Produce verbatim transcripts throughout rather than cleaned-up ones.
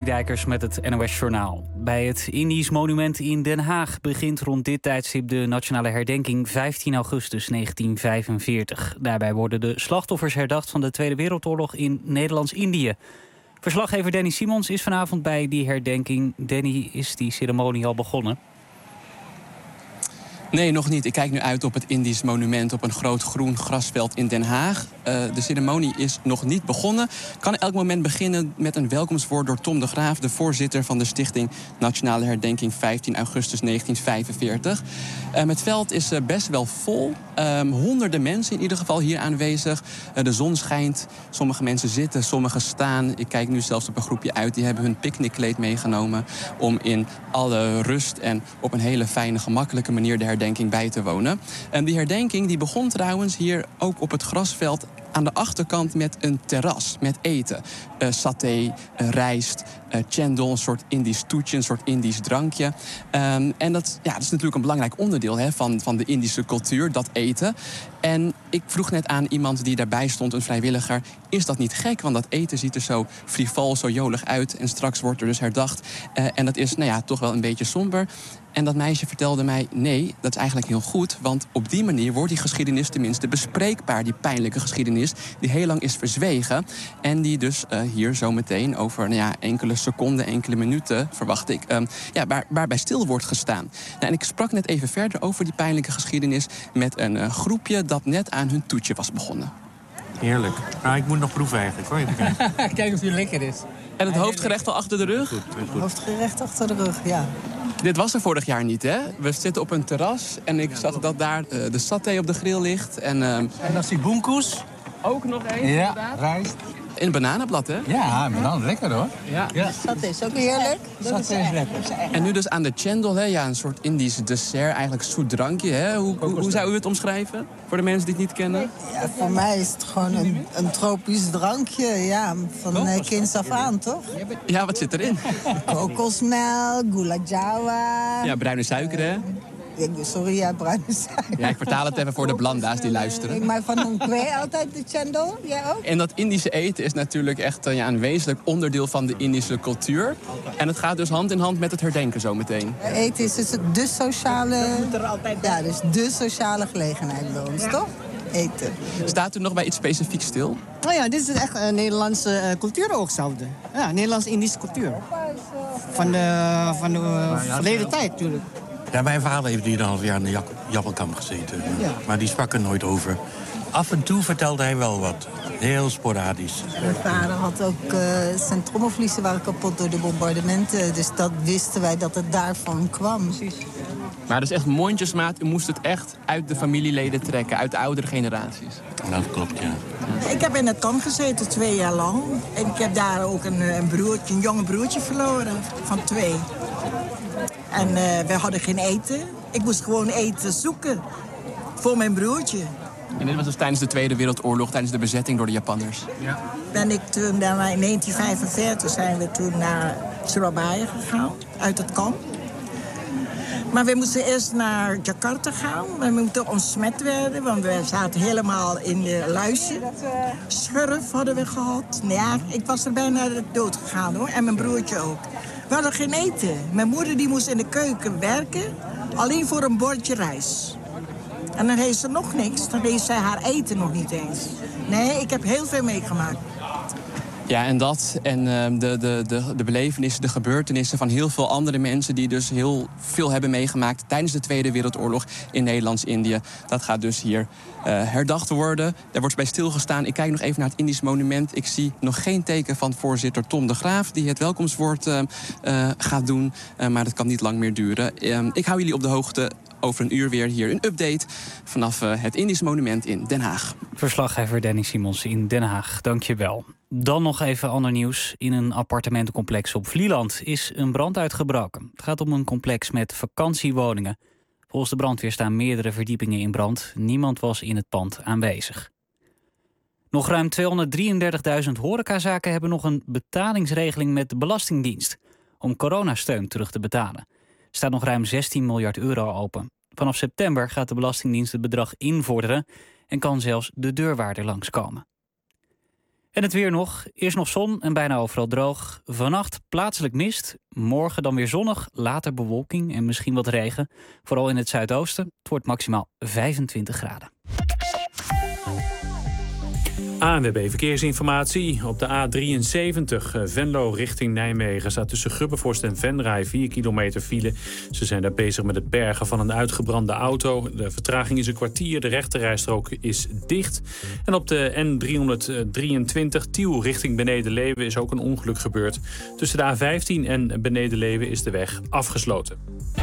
Dijkers met het N O S Journaal. Bij het Indisch Monument in Den Haag begint rond dit tijdstip de nationale herdenking vijftien augustus negentien vijfenveertig. Daarbij worden de slachtoffers herdacht van de Tweede Wereldoorlog in Nederlands-Indië. Verslaggever Danny Simons is vanavond bij die herdenking. Danny, is die ceremonie al begonnen? Nee, nog niet. Ik kijk nu uit op het Indisch Monument op een groot groen grasveld in Den Haag. Uh, de ceremonie is nog niet begonnen. Kan elk moment beginnen met een welkomstwoord door Tom de Graaf, de voorzitter van de Stichting Nationale Herdenking vijftien augustus negentien vijfenveertig. Uh, het veld is uh, best wel vol. Um, honderden mensen in ieder geval hier aanwezig. Uh, de zon schijnt. Sommige mensen zitten, sommigen staan. Ik kijk nu zelfs op een groepje uit. Die hebben hun picknickkleed meegenomen om in alle rust en op een hele fijne, gemakkelijke manier de herdenking bij te wonen. En die herdenking die begon trouwens hier ook op het grasveld aan de achterkant met een terras, met eten. Uh, saté, uh, rijst, uh, chendol, een soort Indisch toetje, een soort Indisch drankje. Um, en dat, ja, dat is natuurlijk een belangrijk onderdeel hè, van, van de Indische cultuur, dat eten. En ik vroeg net aan iemand die daarbij stond, een vrijwilliger, is dat niet gek? Want dat eten ziet er zo frivol, zo jolig uit. En straks wordt er dus herdacht. Uh, en dat is nou ja, toch wel een beetje somber. En dat meisje vertelde mij, nee, dat is eigenlijk heel goed. Want op die manier wordt die geschiedenis tenminste bespreekbaar. Die pijnlijke geschiedenis die heel lang is verzwegen. En die dus uh, hier zo meteen over nou ja, enkele seconden, enkele minuten, verwacht ik, um, ja, waar, waarbij stil wordt gestaan. Nou, en ik sprak net even verder over die pijnlijke geschiedenis met een uh, groepje dat net aan hun toetje was begonnen. Heerlijk. Nou, ik moet nog proeven eigenlijk, hoor. Even kijken. Kijk of die lekker is. En het hoofdgerecht al achter de rug? Goed, goed. Hoofdgerecht achter de rug, ja. Dit was er vorig jaar niet, hè? We zitten op een terras en ik zag dat daar uh, de saté op de grill ligt. En, uh, en nasi boenkoes. Ook nog eens, ja, inderdaad. Rijst. In een bananenblad, hè? Ja, banaan, lekker hoor. Ja. ja. Saté is ook heerlijk. Saté is lekker. En nu dus aan de chendol, hè? Ja, een soort Indisch dessert, eigenlijk zoet drankje. Hè? Hoe, hoe, hoe zou u het omschrijven voor de mensen die het niet kennen? Ja, voor mij is het gewoon een, een tropisch drankje, ja, van uh, kinds af aan, toch? Ja, wat zit erin? Kokosmelk, gula jawa. Ja, bruine suiker, hè? Sorry, ja, bruine suiker. Ja, ik vertaal het even voor de blanda's die luisteren. Ik maak van een kwee altijd de chendol, jij ook? En dat Indische eten is natuurlijk echt ja, een wezenlijk onderdeel van de Indische cultuur. En het gaat dus hand in hand met het herdenken zometeen. Eten is dus de sociale, ja, dus de sociale gelegenheid bij ons, toch? Eten. Staat u nog bij iets specifieks stil? Nou ja, dit is echt een Nederlandse uh, cultuur ook zelfde. Ja, Nederlands-Indische cultuur. Van de, van de uh, verleden tijd natuurlijk. Ja, mijn vader heeft hier een half jaar in de Jak- Jappelkamp gezeten. Ja. Maar die sprak er nooit over. Af en toe vertelde hij wel wat. Heel sporadisch. Mijn vader had ook uh, zijn trommelvliezen waren kapot door de bombardementen. Dus dat wisten wij dat het daarvan kwam. Precies. Maar dus echt mondjesmaat, u moest het echt uit de familieleden trekken, uit de oudere generaties. Dat klopt, ja. Ik heb in het kamp gezeten twee jaar lang. En ik heb daar ook een, een broertje, een jonge broertje verloren van twee. En uh, we hadden geen eten. Ik moest gewoon eten zoeken voor mijn broertje. En dit was dus tijdens de Tweede Wereldoorlog, tijdens de bezetting door de Japanners. Ja. Ben ik toen, dan, in negentien vijfenveertig zijn we toen naar Surabaya gegaan, uit het kamp. Maar we moesten eerst naar Jakarta gaan. We moesten ontsmet werden, want we zaten helemaal in de luisje. Schurf hadden we gehad. Ja, ik was er bijna dood gegaan hoor, en mijn broertje ook. We hadden geen eten. Mijn moeder die moest in de keuken werken, alleen voor een bordje rijst. En dan heeft ze nog niks, dan heeft zij haar eten nog niet eens. Nee, ik heb heel veel meegemaakt. Ja, en dat en uh, de, de, de, de belevenissen, de gebeurtenissen van heel veel andere mensen die dus heel veel hebben meegemaakt tijdens de Tweede Wereldoorlog in Nederlands-Indië. Dat gaat dus hier uh, herdacht worden. Daar wordt bij stilgestaan. Ik kijk nog even naar het Indisch Monument. Ik zie nog geen teken van voorzitter Tom de Graaf die het welkomstwoord uh, uh, gaat doen. Uh, maar dat kan niet lang meer duren. Uh, ik hou jullie op de hoogte. Over een uur weer hier een update vanaf uh, het Indisch Monument in Den Haag. Verslaggever Danny Simons in Den Haag, dank je wel. Dan nog even ander nieuws. In een appartementencomplex op Vlieland is een brand uitgebroken. Het gaat om een complex met vakantiewoningen. Volgens de brandweer staan meerdere verdiepingen in brand. Niemand was in het pand aanwezig. Nog ruim tweehonderddrieëndertigduizend horecazaken hebben nog een betalingsregeling met de Belastingdienst om coronasteun terug te betalen. Er staat nog ruim zestien miljard euro open. Vanaf september gaat de Belastingdienst het bedrag invorderen en kan zelfs de deurwaarder langskomen. En het weer nog. Eerst nog zon en bijna overal droog. Vannacht plaatselijk mist. Morgen dan weer zonnig. Later bewolking en misschien wat regen. Vooral in het zuidoosten. Het wordt maximaal vijfentwintig graden. A N W B Verkeersinformatie. Op de A drieënzeventig Venlo richting Nijmegen staat tussen Grubbevorst en Venray vier kilometer file. Ze zijn daar bezig met het bergen van een uitgebrande auto. De vertraging is een kwartier, de rechterrijstrook is dicht. En op de N driehonderddrieëntwintig Tiel richting Beneden-Leeuwen is ook een ongeluk gebeurd. Tussen de A vijftien en Beneden-Leeuwen is de weg afgesloten.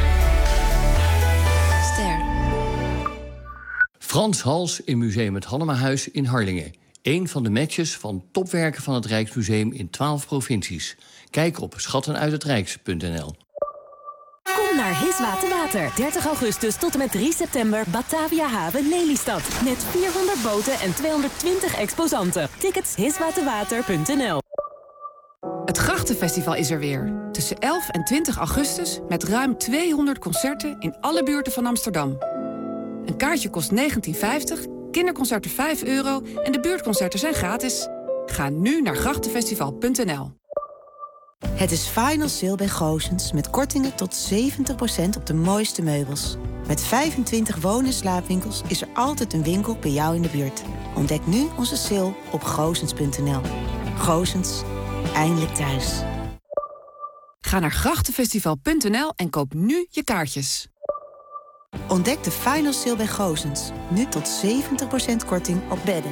Ster. Frans Hals in Museum het Hannemahuis in Harlingen. Eén van de matches van topwerken van het Rijksmuseum in twaalf provincies. Kijk op schattenuithetrijks punt n l. Kom naar Hiswater Water. dertig augustus tot en met drie september Batavia Haven Lelystad. Met vierhonderd boten en tweehonderdtwintig exposanten. Tickets hiswaterwater punt n l. Het Grachtenfestival is er weer. Tussen elf en twintig augustus met ruim tweehonderd concerten in alle buurten van Amsterdam. Een kaartje kost negentien vijftig, kinderconcerten vijf euro en de buurtconcerten zijn gratis. Ga nu naar grachtenfestival punt n l. Het is Final Sale bij Goossens met kortingen tot zeventig procent op de mooiste meubels. Met vijfentwintig woon- en slaapwinkels is er altijd een winkel bij jou in de buurt. Ontdek nu onze sale op goossens punt n l. Goossens, eindelijk thuis. Ga naar grachtenfestival punt n l en koop nu je kaartjes. Ontdek de Final Sale bij Goossens. Nu tot zeventig procent korting op bedden.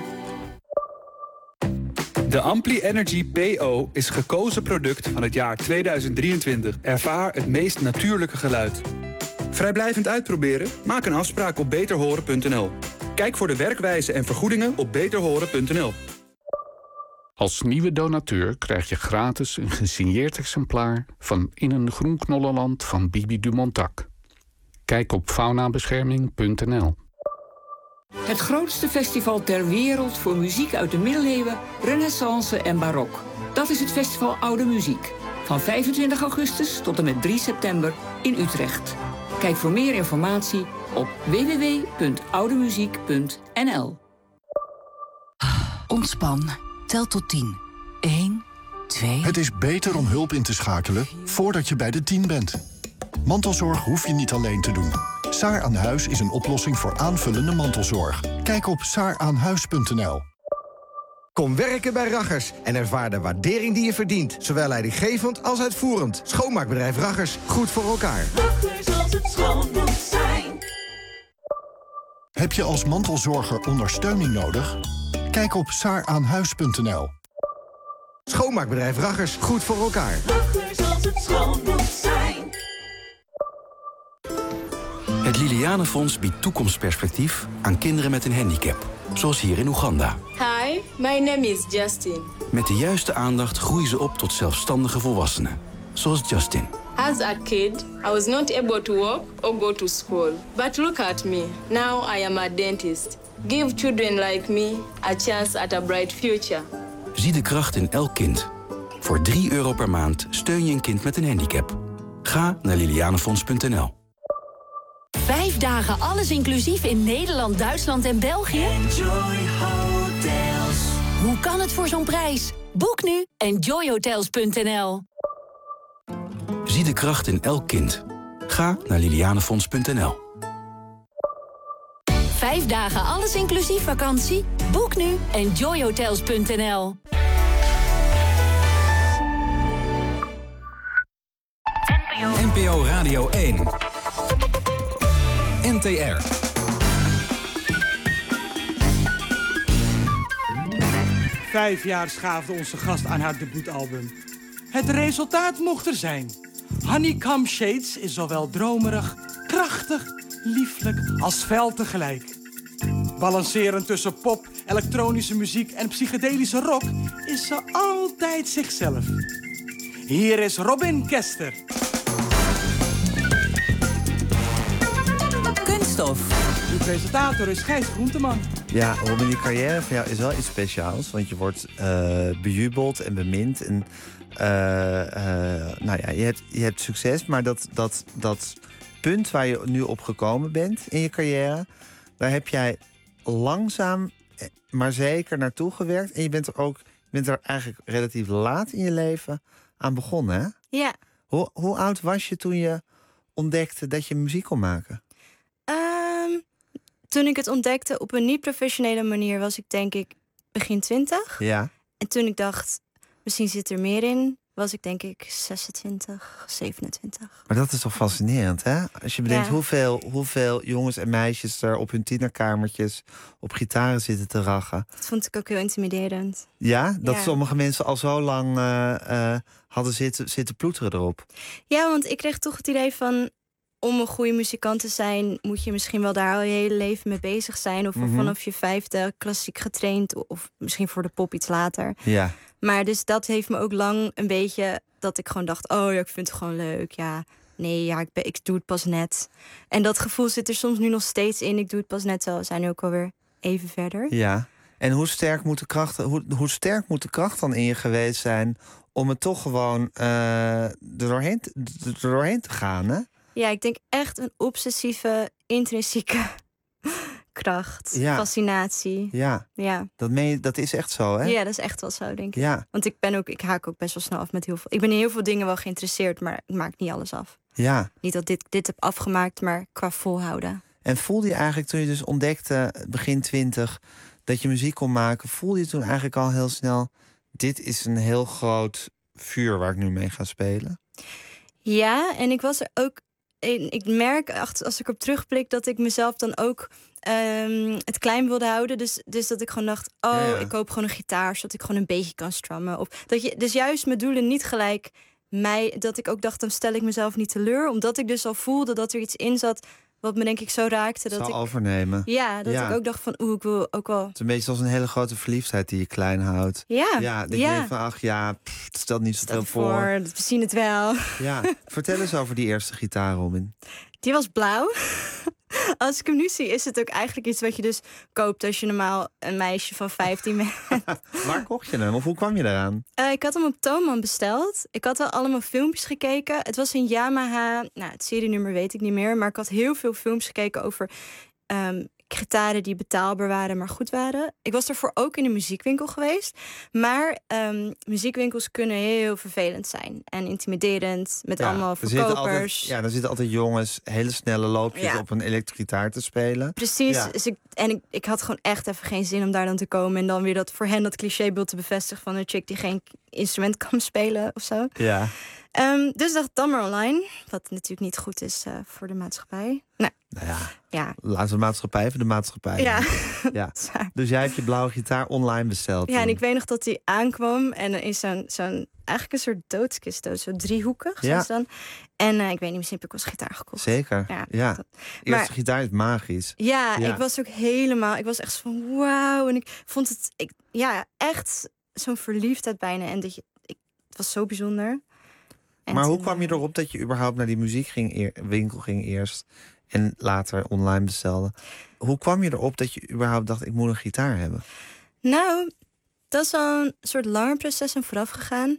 De Ampli Energy P O is gekozen product van het jaar tweeduizend drieëntwintig. Ervaar het meest natuurlijke geluid. Vrijblijvend uitproberen? Maak een afspraak op beter horen punt n l. Kijk voor de werkwijze en vergoedingen op beter horen punt n l. Als nieuwe donateur krijg je gratis een gesigneerd exemplaar van In een groen knollenland van Bibi Dumontac. Kijk op faunabescherming punt n l. Het grootste festival ter wereld voor muziek uit de middeleeuwen, renaissance en barok. Dat is het festival Oude Muziek. Van vijfentwintig augustus tot en met drie september in Utrecht. Kijk voor meer informatie op w w w punt oudemuziek punt n l. Ontspan. Tel tot tien. één, twee... Het is beter om hulp in te schakelen voordat je bij de tien bent. Mantelzorg hoef je niet alleen te doen. Saar aan Huis is een oplossing voor aanvullende mantelzorg. Kijk op saar aan huis punt n l. Kom werken bij Raggers en ervaar de waardering die je verdient. Zowel leidinggevend als uitvoerend. Schoonmaakbedrijf Raggers, goed voor elkaar. Raggers als het schoon moet zijn. Heb je als mantelzorger ondersteuning nodig? Kijk op saar aan huis punt n l. Schoonmaakbedrijf Raggers, goed voor elkaar. Raggers als het schoon moet zijn. Het Lilianenfonds biedt toekomstperspectief aan kinderen met een handicap. Zoals hier in Oeganda. Hi, my name is Justin. Met de juiste aandacht groeien ze op tot zelfstandige volwassenen. Zoals Justin. As a kid, I was not able to walk or go to school. But look at me. Now I am a dentist. Give children like me a chance at a bright future. Zie de kracht in elk kind. Voor drie euro per maand steun je een kind met een handicap. Ga naar lilianenfonds punt n l. Vijf dagen alles inclusief in Nederland, Duitsland en België? Enjoy Hotels. Hoe kan het voor zo'n prijs? Boek nu enjoy hotels punt n l. Zie de kracht in elk kind. Ga naar lilianenfonds punt n l. Vijf dagen alles inclusief vakantie? Boek nu enjoy hotels punt n l. N P O Radio één. N T R. Vijf jaar schaafde onze gast aan haar debuutalbum. Het resultaat mocht er zijn. Honeycomb Shades is zowel dromerig, krachtig, lieflijk als fel tegelijk. Balancerend tussen pop, elektronische muziek en psychedelische rock is ze altijd zichzelf. Hier is Robin Kester. Kunststof. Uw presentator is Gijs Groenteman. Ja, Robin, die carrière van jou is wel iets speciaals. Want je wordt uh, bejubeld en bemind. En, uh, uh, nou ja, je hebt, je hebt succes, maar dat, dat, dat punt waar je nu op gekomen bent in je carrière, daar heb jij langzaam maar zeker naartoe gewerkt. En je bent er ook bent er eigenlijk relatief laat in je leven aan begonnen, hè? Ja. Hoe, hoe oud was je toen je ontdekte dat je muziek kon maken? Um, toen ik het ontdekte op een niet-professionele manier was ik denk ik begin twintig. Ja. En toen ik dacht, misschien zit er meer in, was ik denk ik zesentwintig, zevenentwintig. Maar dat is toch fascinerend, hè? Als je bedenkt Ja. hoeveel, hoeveel jongens en meisjes er op hun tienerkamertjes op gitaren zitten te rachen. Dat vond ik ook heel intimiderend. Ja, dat Ja. sommige mensen al zo lang uh, uh, hadden zitten, zitten ploeteren erop. Ja, want ik kreeg toch het idee van, om een goede muzikant te zijn, moet je misschien wel daar al je hele leven mee bezig zijn. Of Mhm. vanaf je vijfde klassiek getraind, of misschien voor de pop iets later. Ja. Maar dus dat heeft me ook lang een beetje, dat ik gewoon dacht, oh ja, ik vind het gewoon leuk. Ja, nee, ja, ik, ben, ik doe het pas net. En dat gevoel zit er soms nu nog steeds in. Ik doe het pas net, zo. We zijn nu ook alweer even verder. Ja. En hoe sterk moet de kracht, hoe, hoe sterk moet de kracht dan in je geweest zijn om het toch gewoon uh, er, doorheen te, er doorheen te gaan, hè? Ja, ik denk echt een obsessieve, intrinsieke kracht, Ja. fascinatie. Ja. Ja. Dat, meen je, dat is echt zo, hè? Ja, dat is echt wel zo, denk ik. Ja. Want ik ben ook, ik haak ook best wel snel af met heel veel. Ik ben in heel veel dingen wel geïnteresseerd, maar ik maak niet alles af. Ja. Niet dat dit dit heb afgemaakt, maar qua volhouden. En voelde je eigenlijk toen je dus ontdekte, begin twintig, dat je muziek kon maken, voelde je toen eigenlijk al heel snel, dit is een heel groot vuur waar ik nu mee ga spelen? Ja, en ik was er ook. Ik merk als ik op terugblik dat ik mezelf dan ook um, het klein wilde houden. Dus, dus dat ik gewoon dacht, oh, Ja, ja. ik koop gewoon een gitaar zodat ik gewoon een beetje kan strummen. Of dat je, dus juist mijn doelen niet gelijk mij, dat ik ook dacht, dan stel ik mezelf niet teleur. Omdat ik dus al voelde dat er iets in zat wat me denk ik zo raakte. Dat Zal ik, overnemen. Ja, dat Ja. ik ook dacht van, oeh, ik wil ook wel. Het is een beetje als een hele grote verliefdheid die je klein houdt. Ja, Ja, dat ja. je denkt van, ach ja, pff, het stelt niet zoveel voor. Voor, we zien het wel. Ja, vertel eens over die eerste gitaar, Robin. Die was blauw. Als ik hem nu zie, is het ook eigenlijk iets wat je dus koopt als je normaal een meisje van vijftien bent. Waar kocht je hem? Of hoe kwam je eraan? Uh, ik had hem op Thomann besteld. Ik had al allemaal filmpjes gekeken. Het was een Yamaha, nou, het serienummer weet ik niet meer. Maar ik had heel veel films gekeken over um, gitaren die betaalbaar waren, maar goed waren. Ik was daarvoor ook in een muziekwinkel geweest. Maar um, muziekwinkels kunnen heel vervelend zijn. En intimiderend, met Ja, allemaal er zitten verkopers. altijd, ja, er zitten altijd jongens hele snelle loopjes Ja. op een elektrische te spelen. Precies. Ja. Dus ik, en ik, ik had gewoon echt even geen zin om daar dan te komen. En dan weer dat voor hen dat clichébeeld te bevestigen van een chick die geen instrument kan spelen of zo. Ja. Um, dus dacht dan maar online. Wat natuurlijk niet goed is uh, voor de maatschappij. Nou, Nou ja, ja. laten we de maatschappij even de maatschappij. Ja. Ja. Dus jij hebt je blauwe gitaar online besteld. Ja, en toen. ik weet nog dat die aankwam. En er is zo'n, zo'n eigenlijk een soort doodskist, dood, zo driehoekig. Ja. zoals dan. En uh, ik weet niet, misschien heb ik wel eens gitaar gekocht. Zeker, Ja. ja. Dat- Eerste maar- gitaar is magisch. Ja, Ja. ik was ook helemaal. Ik was echt zo van wauw. En ik vond het, ik, ja, echt zo'n verliefdheid bijna. En dat je, ik, het was zo bijzonder. En Maar hoe toen, kwam je erop dat je überhaupt naar die muziekwinkel ging eerst en later online bestelde? Hoe kwam je erop dat je überhaupt dacht, ik moet een gitaar hebben? Nou, dat is al een soort langer proces aan vooraf gegaan.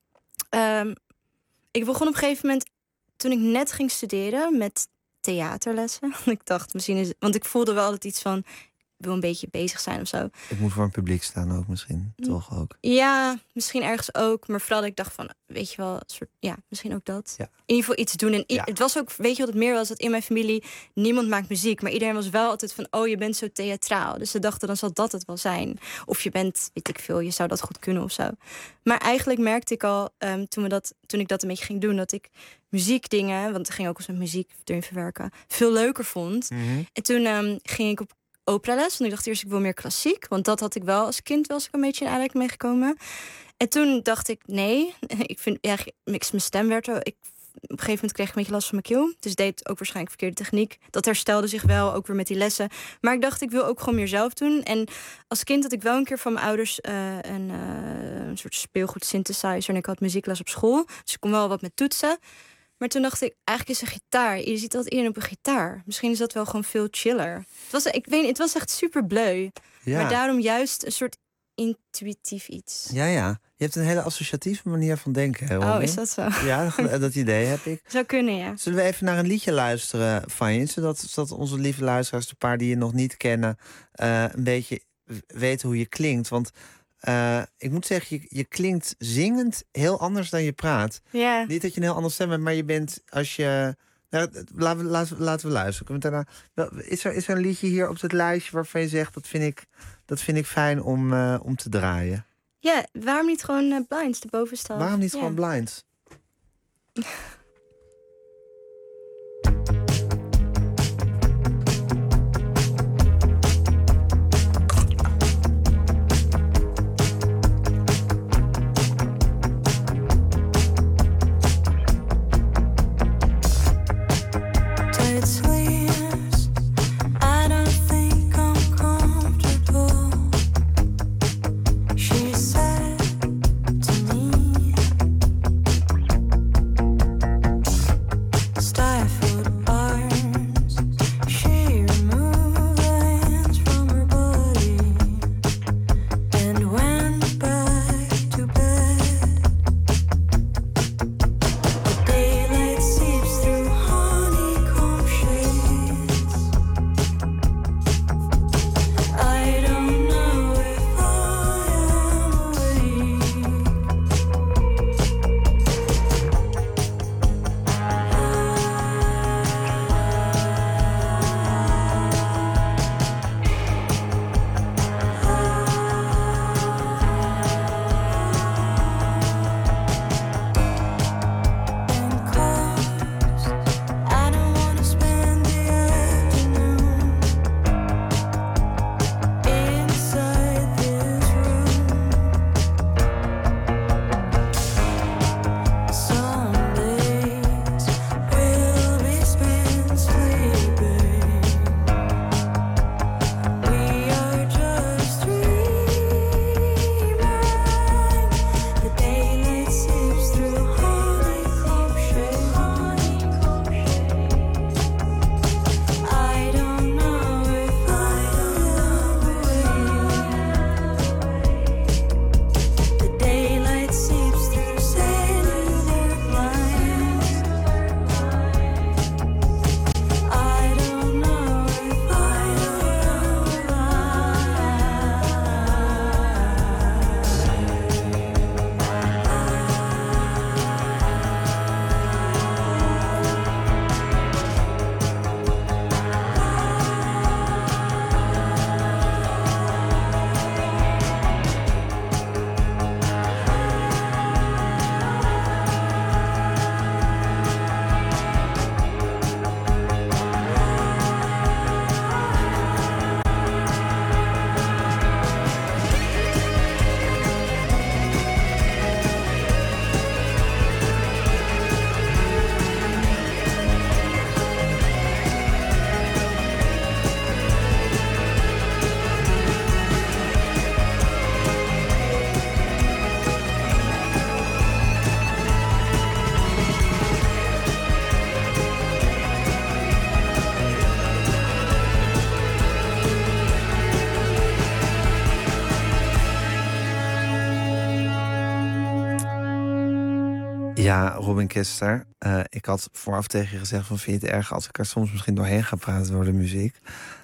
Um, ik begon op een gegeven moment, toen ik net ging studeren met theaterlessen. Ik dacht misschien is, want ik voelde wel altijd iets van, ik wil een beetje bezig zijn of zo. Ik moet voor een publiek staan ook misschien, toch ook. Ja, misschien ergens ook. Maar vooral dat ik dacht van, weet je wel, een soort, ja, misschien ook dat. Ja. In ieder geval iets doen. En i- Ja. het was ook, weet je wat het meer was? Dat in mijn familie, niemand maakt muziek. Maar iedereen was wel altijd van, oh, je bent zo theatraal. Dus ze dachten, dan zal dat het wel zijn. Of je bent, weet ik veel, je zou dat goed kunnen of zo. Maar eigenlijk merkte ik al, um, toen, we dat, toen ik dat een beetje ging doen, dat ik muziekdingen, want er ging ook eens met muziek erin verwerken, veel leuker vond. Mm-hmm. En toen um, ging ik op operales. Want ik dacht eerst, ik wil meer klassiek. Want dat had ik wel als kind, was ik een beetje in aanraking meegekomen. En toen dacht ik, nee. Ik vind, ja, ik, mijn stem werd er. Ik, op een gegeven moment kreeg ik een beetje last van mijn keel. Dus deed ook waarschijnlijk verkeerde techniek. Dat herstelde zich wel, ook weer met die lessen. Maar ik dacht, ik wil ook gewoon meer zelf doen. En als kind had ik wel een keer van mijn ouders uh, een, uh, een soort speelgoed synthesizer. En ik had muziekles op school. Dus ik kon wel wat met toetsen. Maar toen dacht ik, eigenlijk is een gitaar. Je ziet dat iedereen op een gitaar. Misschien is dat wel gewoon veel chiller. Het was, ik weet niet, het was echt super bleu. Ja. Maar daarom juist een soort intuïtief iets. Ja, ja. Je hebt een hele associatieve manier van denken, hè, Robin? Oh, is dat zo? Ja, dat, dat idee heb ik. Zou kunnen, ja. Zullen we even naar een liedje luisteren van je? Zodat, zodat onze lieve luisteraars, de paar die je nog niet kennen, uh, een beetje weten hoe je klinkt. Want Uh, ik moet zeggen, je, je klinkt zingend heel anders dan je praat. Ja. Niet dat je een heel ander stem hebt, maar je bent als je... Nou, laten, we, laten, we, laten we luisteren. Daarna, is, er, is er een liedje hier op het lijstje waarvan je zegt... dat vind ik, dat vind ik fijn om, uh, om te draaien? Ja, waarom niet gewoon uh, Blinds, de bovenste? Waarom niet ja. gewoon Blinds? Ja, Robin Kester. Uh, ik had vooraf tegen je gezegd van vind je het erg als ik er soms misschien doorheen ga praten door de muziek.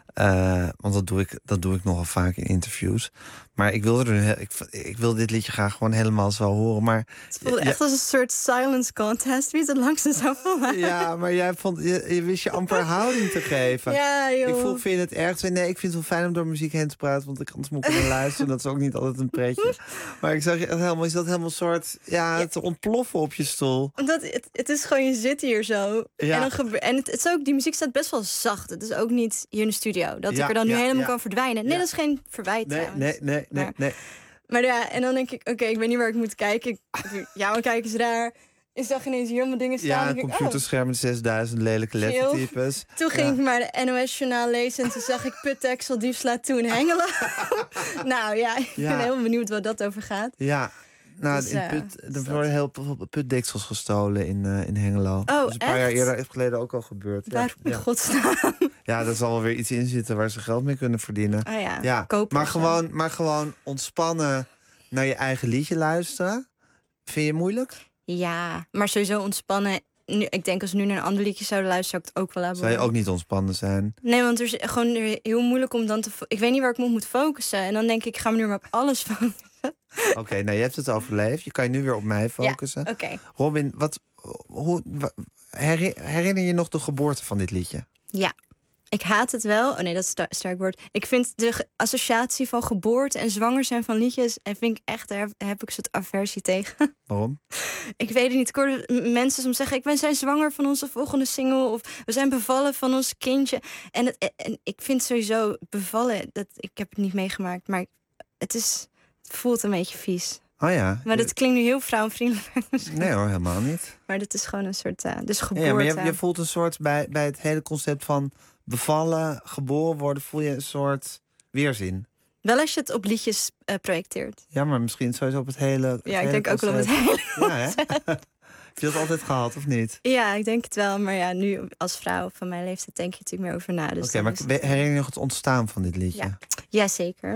Uh, want dat doe, ik, dat doe ik nogal vaak in interviews. Maar ik wilde er nu, ik, ik wil dit liedje graag gewoon helemaal zo horen. Maar het voelde echt ja, als een soort silence contest. Wie is het langste zou vallen? Ja, maar jij vond, je, je wist je amper houding te geven. Ja, joh. Ik vroeg, vind je het erg? Nee, ik vind het wel fijn om door muziek heen te praten. Want ik anders moet kunnen luisteren. Dat is ook niet altijd een pretje. Maar ik zag je echt helemaal, is dat helemaal soort ja, ja. te ontploffen op je stoel. Omdat het, het is gewoon, je zit hier zo. Ja. En, dan gebe- en het, het is ook, die muziek staat best wel zacht. Het is ook niet hier in de studio. Dat ja, ik er dan nu ja, helemaal ja. kan verdwijnen. Nee, ja. dat is geen verwijt nee, trouwens. Nee, nee, nee, maar, nee. Maar ja, en dan denk ik, oké, okay, ik weet niet waar ik moet kijken. Ik, ja, maar kijk eens raar. Ik zag ineens hier allemaal dingen staan. Ja, een computerscherm met zesduizend lelijke lettertypes. Toen ging ja. ik maar de N O S-journaal lezen... en toen zag ik Putdeksel diefslaat toe in Hengelo. Nou ja, ik ja. ben heel benieuwd wat dat over gaat. Ja, nou, dus, in uh, Put, er worden heel veel putdeksels gestolen in, uh, in Hengelo. Oh, dat is een paar echt? jaar eerder geleden ook al gebeurd. Waar ja. in godsnaam? Ja, daar zal wel weer iets in zitten waar ze geld mee kunnen verdienen. Oh ja, ja. Maar, gewoon, maar gewoon ontspannen naar je eigen liedje luisteren. Vind je moeilijk? Ja, maar sowieso ontspannen. Nu, ik denk als we nu naar een ander liedje zouden luisteren, zou ik het ook wel hebben. Zou je ook niet ontspannen zijn? Nee, want er is gewoon heel moeilijk om dan te... Fo- ik weet niet waar ik me op moet focussen. En dan denk ik, ga me nu maar op alles focussen. Oké, okay, nou je hebt het overleefd. Je kan je nu weer op mij focussen. Ja, oké. Okay. Robin, wat, hoe, herinner je nog de geboorte van dit liedje? Ja. Ik haat het wel. Oh nee, dat is sta- sterk woord. Ik vind de associatie van geboorte en zwanger zijn van liedjes... en vind ik echt, daar heb, heb ik een soort aversie tegen. Waarom? Ik weet het niet. Ik hoorde mensen soms zeggen... we zijn zwanger van onze volgende single... of we zijn bevallen van ons kindje. En, het, en ik vind sowieso bevallen... Dat, ik heb het niet meegemaakt, maar het, is, het voelt een beetje vies. Oh ja. Maar dat klinkt nu heel vrouwenvriendelijk. Nee hoor, helemaal niet. Maar dat is gewoon een soort... Uh, dus geboorte. Ja, maar je, je voelt een soort... bij, bij het hele concept van... bevallen, geboren worden, voel je een soort weerzin. Wel als je het op liedjes uh, projecteert. Ja, maar misschien sowieso op het hele... Het ja, ik hele denk concept. ook wel op het hele Ja, hè? Heb je dat altijd gehad, of niet? Ja, ik denk het wel. Maar ja, nu als vrouw van mijn leeftijd denk je natuurlijk meer over na. Dus Oké, okay, maar herinner je nog het ontstaan van dit liedje? Ja, ja zeker.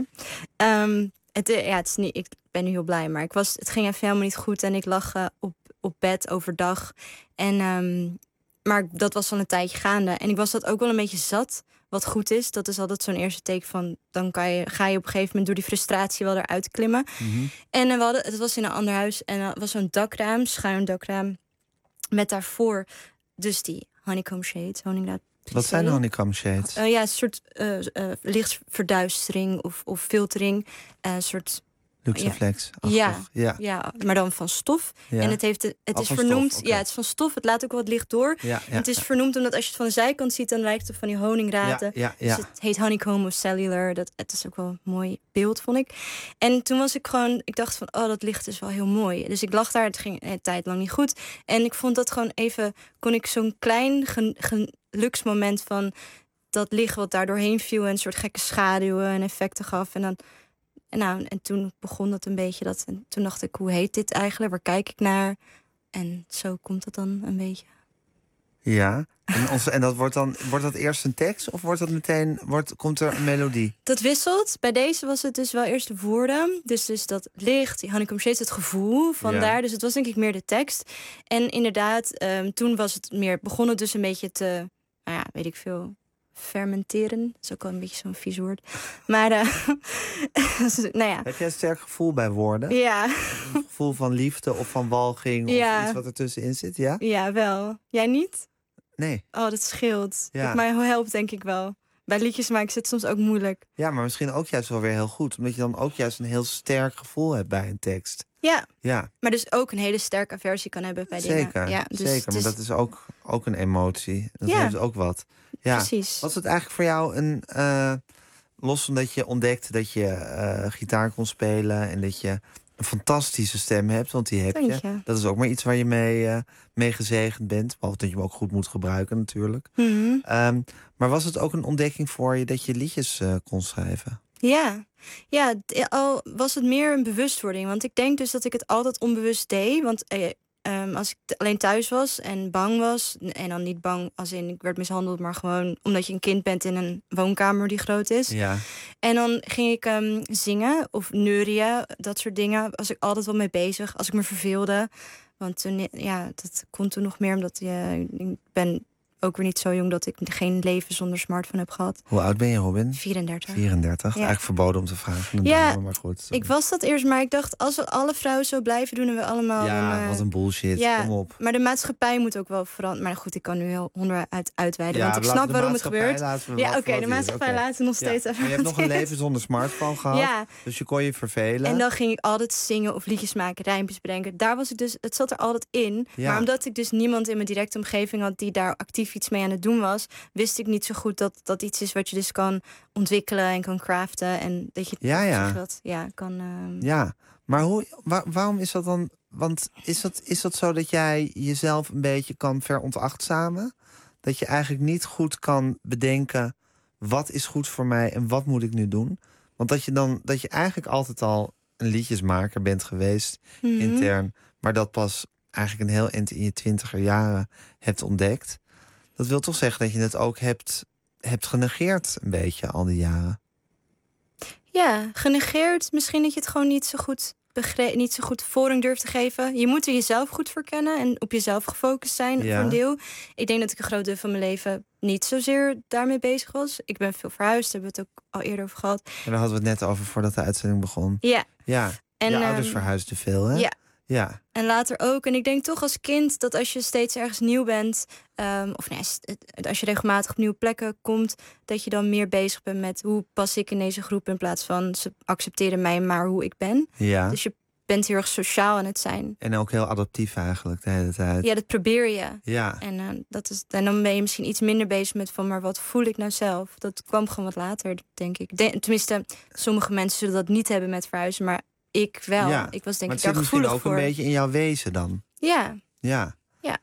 Um, het, ja, het is niet, ik ben nu heel blij, maar ik was, het ging even helemaal niet goed. En ik lag uh, op, op bed overdag. En... Um, Maar dat was al een tijdje gaande. En ik was dat ook wel een beetje zat. Wat goed is, dat is altijd zo'n eerste teken van... dan kan je, ga je op een gegeven moment door die frustratie wel eruit klimmen. Mm-hmm. En uh, we hadden, het was in een ander huis. En er uh, was zo'n dakraam, schuin dakraam. Met daarvoor dus die honeycomb shades. Honeycomb Wat zijn honeycomb shades? Uh, ja, een soort uh, uh, lichtverduistering of, of filtering. Een uh, soort... Luxeflex. Ja, ja. ja, maar dan van stof. Ja. En het, heeft, het oh, is vernoemd. Stof, okay. Ja, het is van stof. Het laat ook wat licht door. Ja, ja, het is ja. vernoemd omdat als je het van de zijkant ziet, dan lijkt het van die honingraten. Ja, ja, ja. Dus het heet honeycomb of cellular. Dat, het is ook wel een mooi beeld, vond ik. En toen was ik gewoon, ik dacht van, oh, dat licht is wel heel mooi. Dus ik lag daar, het ging een tijd lang niet goed. En ik vond dat gewoon even, kon ik zo'n klein geluksmoment van dat licht wat daar doorheen viel en een soort gekke schaduwen en effecten gaf. En dan En, nou, en toen begon dat een beetje. Dat, en toen dacht ik, hoe heet dit eigenlijk? Waar kijk ik naar? En zo komt het dan een beetje. Ja, en, onze, en dat wordt dan wordt dat eerst een tekst of wordt dat meteen wordt, komt er een melodie? Dat wisselt. Bij deze was het dus wel eerst de woorden. Dus, dus dat licht, die honeycomb shades, het gevoel vandaar. Ja. Dus het was denk ik meer de tekst. En inderdaad, um, toen was het meer, begon het dus een beetje te, nou ja, weet ik veel, fermenteren. Dat is ook wel een beetje zo'n vies woord. Maar, uh, nou ja. Heb jij een sterk gevoel bij woorden? Ja. Een gevoel van liefde of van walging ja. of iets wat ertussenin zit, ja? Ja, wel. Jij niet? Nee. Oh, dat scheelt. Ja. Dat mij helpt, denk ik wel. Bij liedjes maken zit soms ook moeilijk. Ja, maar misschien ook juist wel weer heel goed. Omdat je dan ook juist een heel sterk gevoel hebt bij een tekst. Ja, ja. Maar dus ook een hele sterke aversie kan hebben bij zeker, dingen. Ja, dus zeker, maar dat is ook, ook een emotie. Dat ja, heeft ook wat. Ja. Precies. Was het eigenlijk voor jou een... Uh, los van dat je ontdekte dat je uh, gitaar kon spelen... en dat je een fantastische stem hebt, want die heb Dank je. je. Dat is ook maar iets waar je mee, uh, mee gezegend bent. Behalve dat je hem ook goed moet gebruiken natuurlijk. Mm-hmm. Um, maar was het ook een ontdekking voor je dat je liedjes uh, kon schrijven? Ja. ja, al was het meer een bewustwording. Want ik denk dus dat ik het altijd onbewust deed. Want eh, um, als ik alleen thuis was en bang was... en dan niet bang als in ik werd mishandeld... maar gewoon omdat je een kind bent in een woonkamer die groot is. Ja. En dan ging ik um, zingen of neurien, dat soort dingen. Was ik altijd wel mee bezig, als ik me verveelde. Want toen, ja, dat kon toen nog meer omdat je, ik ben... ook weer niet zo jong dat ik geen leven zonder smartphone heb gehad. Hoe oud ben je, Robin? vierendertig. vierendertig. Ja. Eigenlijk verboden om te vragen. Ja, dame, maar goed. Sorry. Ik was dat eerst, maar ik dacht... als we alle vrouwen zo blijven doen en we allemaal... Ja, een, uh, wat een bullshit. Ja, kom op. maar de maatschappij moet ook wel veranderen. Maar goed, ik kan nu heel onderuit uitweiden. Ja, want ik snap waarom het gebeurt. Ja, oké, okay, de maatschappij okay. laten nog steeds ja. even. Maar je hebt nog een leven zonder smartphone gehad. Ja. Dus je kon je vervelen. En dan ging ik altijd zingen of liedjes maken, rijmpjes bedenken. Daar was ik dus... Het zat er altijd in. Ja. Maar omdat ik dus niemand in mijn directe omgeving had... die daar actief iets mee aan het doen was... wist ik niet zo goed dat dat iets is wat je dus kan ontwikkelen en kan craften. En dat je ja, ja. dat ja, kan... Uh... Ja, maar hoe, waar, waarom is dat dan... Want is dat, is dat zo dat jij jezelf een beetje kan veronachtzamen? Dat je eigenlijk niet goed kan bedenken... wat is goed voor mij en wat moet ik nu doen? Want dat je dan dat je eigenlijk altijd al een liedjesmaker bent geweest, mm-hmm. intern... maar dat pas eigenlijk een heel eind in je twintiger jaren hebt ontdekt... Dat wil toch zeggen dat je het ook hebt, hebt genegeerd een beetje al die jaren? Ja, genegeerd. Misschien dat je het gewoon niet zo goed begreep, niet zo goed voorrang durft te geven. Je moet er jezelf goed voor kennen en op jezelf gefocust zijn ja. voor een deel. Ik denk dat ik een groot deel van mijn leven niet zozeer daarmee bezig was. Ik ben veel verhuisd, daar hebben we het ook al eerder over gehad. En daar hadden we het net over voordat de uitzending begon. Ja. Ja. En, je ouders ehm, verhuisden veel, hè? Ja. Ja. En later ook. En ik denk toch als kind dat als je steeds ergens nieuw bent... Um, of nee, als je regelmatig op nieuwe plekken komt... dat je dan meer bezig bent met hoe pas ik in deze groep... in plaats van ze accepteren mij maar hoe ik ben. Ja. Dus je bent heel erg sociaal aan het zijn. En ook heel adaptief eigenlijk de hele tijd. Ja, dat probeer je. Ja. En, uh, dat is, en dan ben je misschien iets minder bezig met van... maar wat voel ik nou zelf? Dat kwam gewoon wat later, denk ik. De, tenminste, sommige mensen zullen dat niet hebben met verhuizen... maar ik wel. Ja. Ik was denk maar ik het daar zit gevoelig misschien ook voor. een beetje in jouw wezen dan. Ja. Ja. Ja.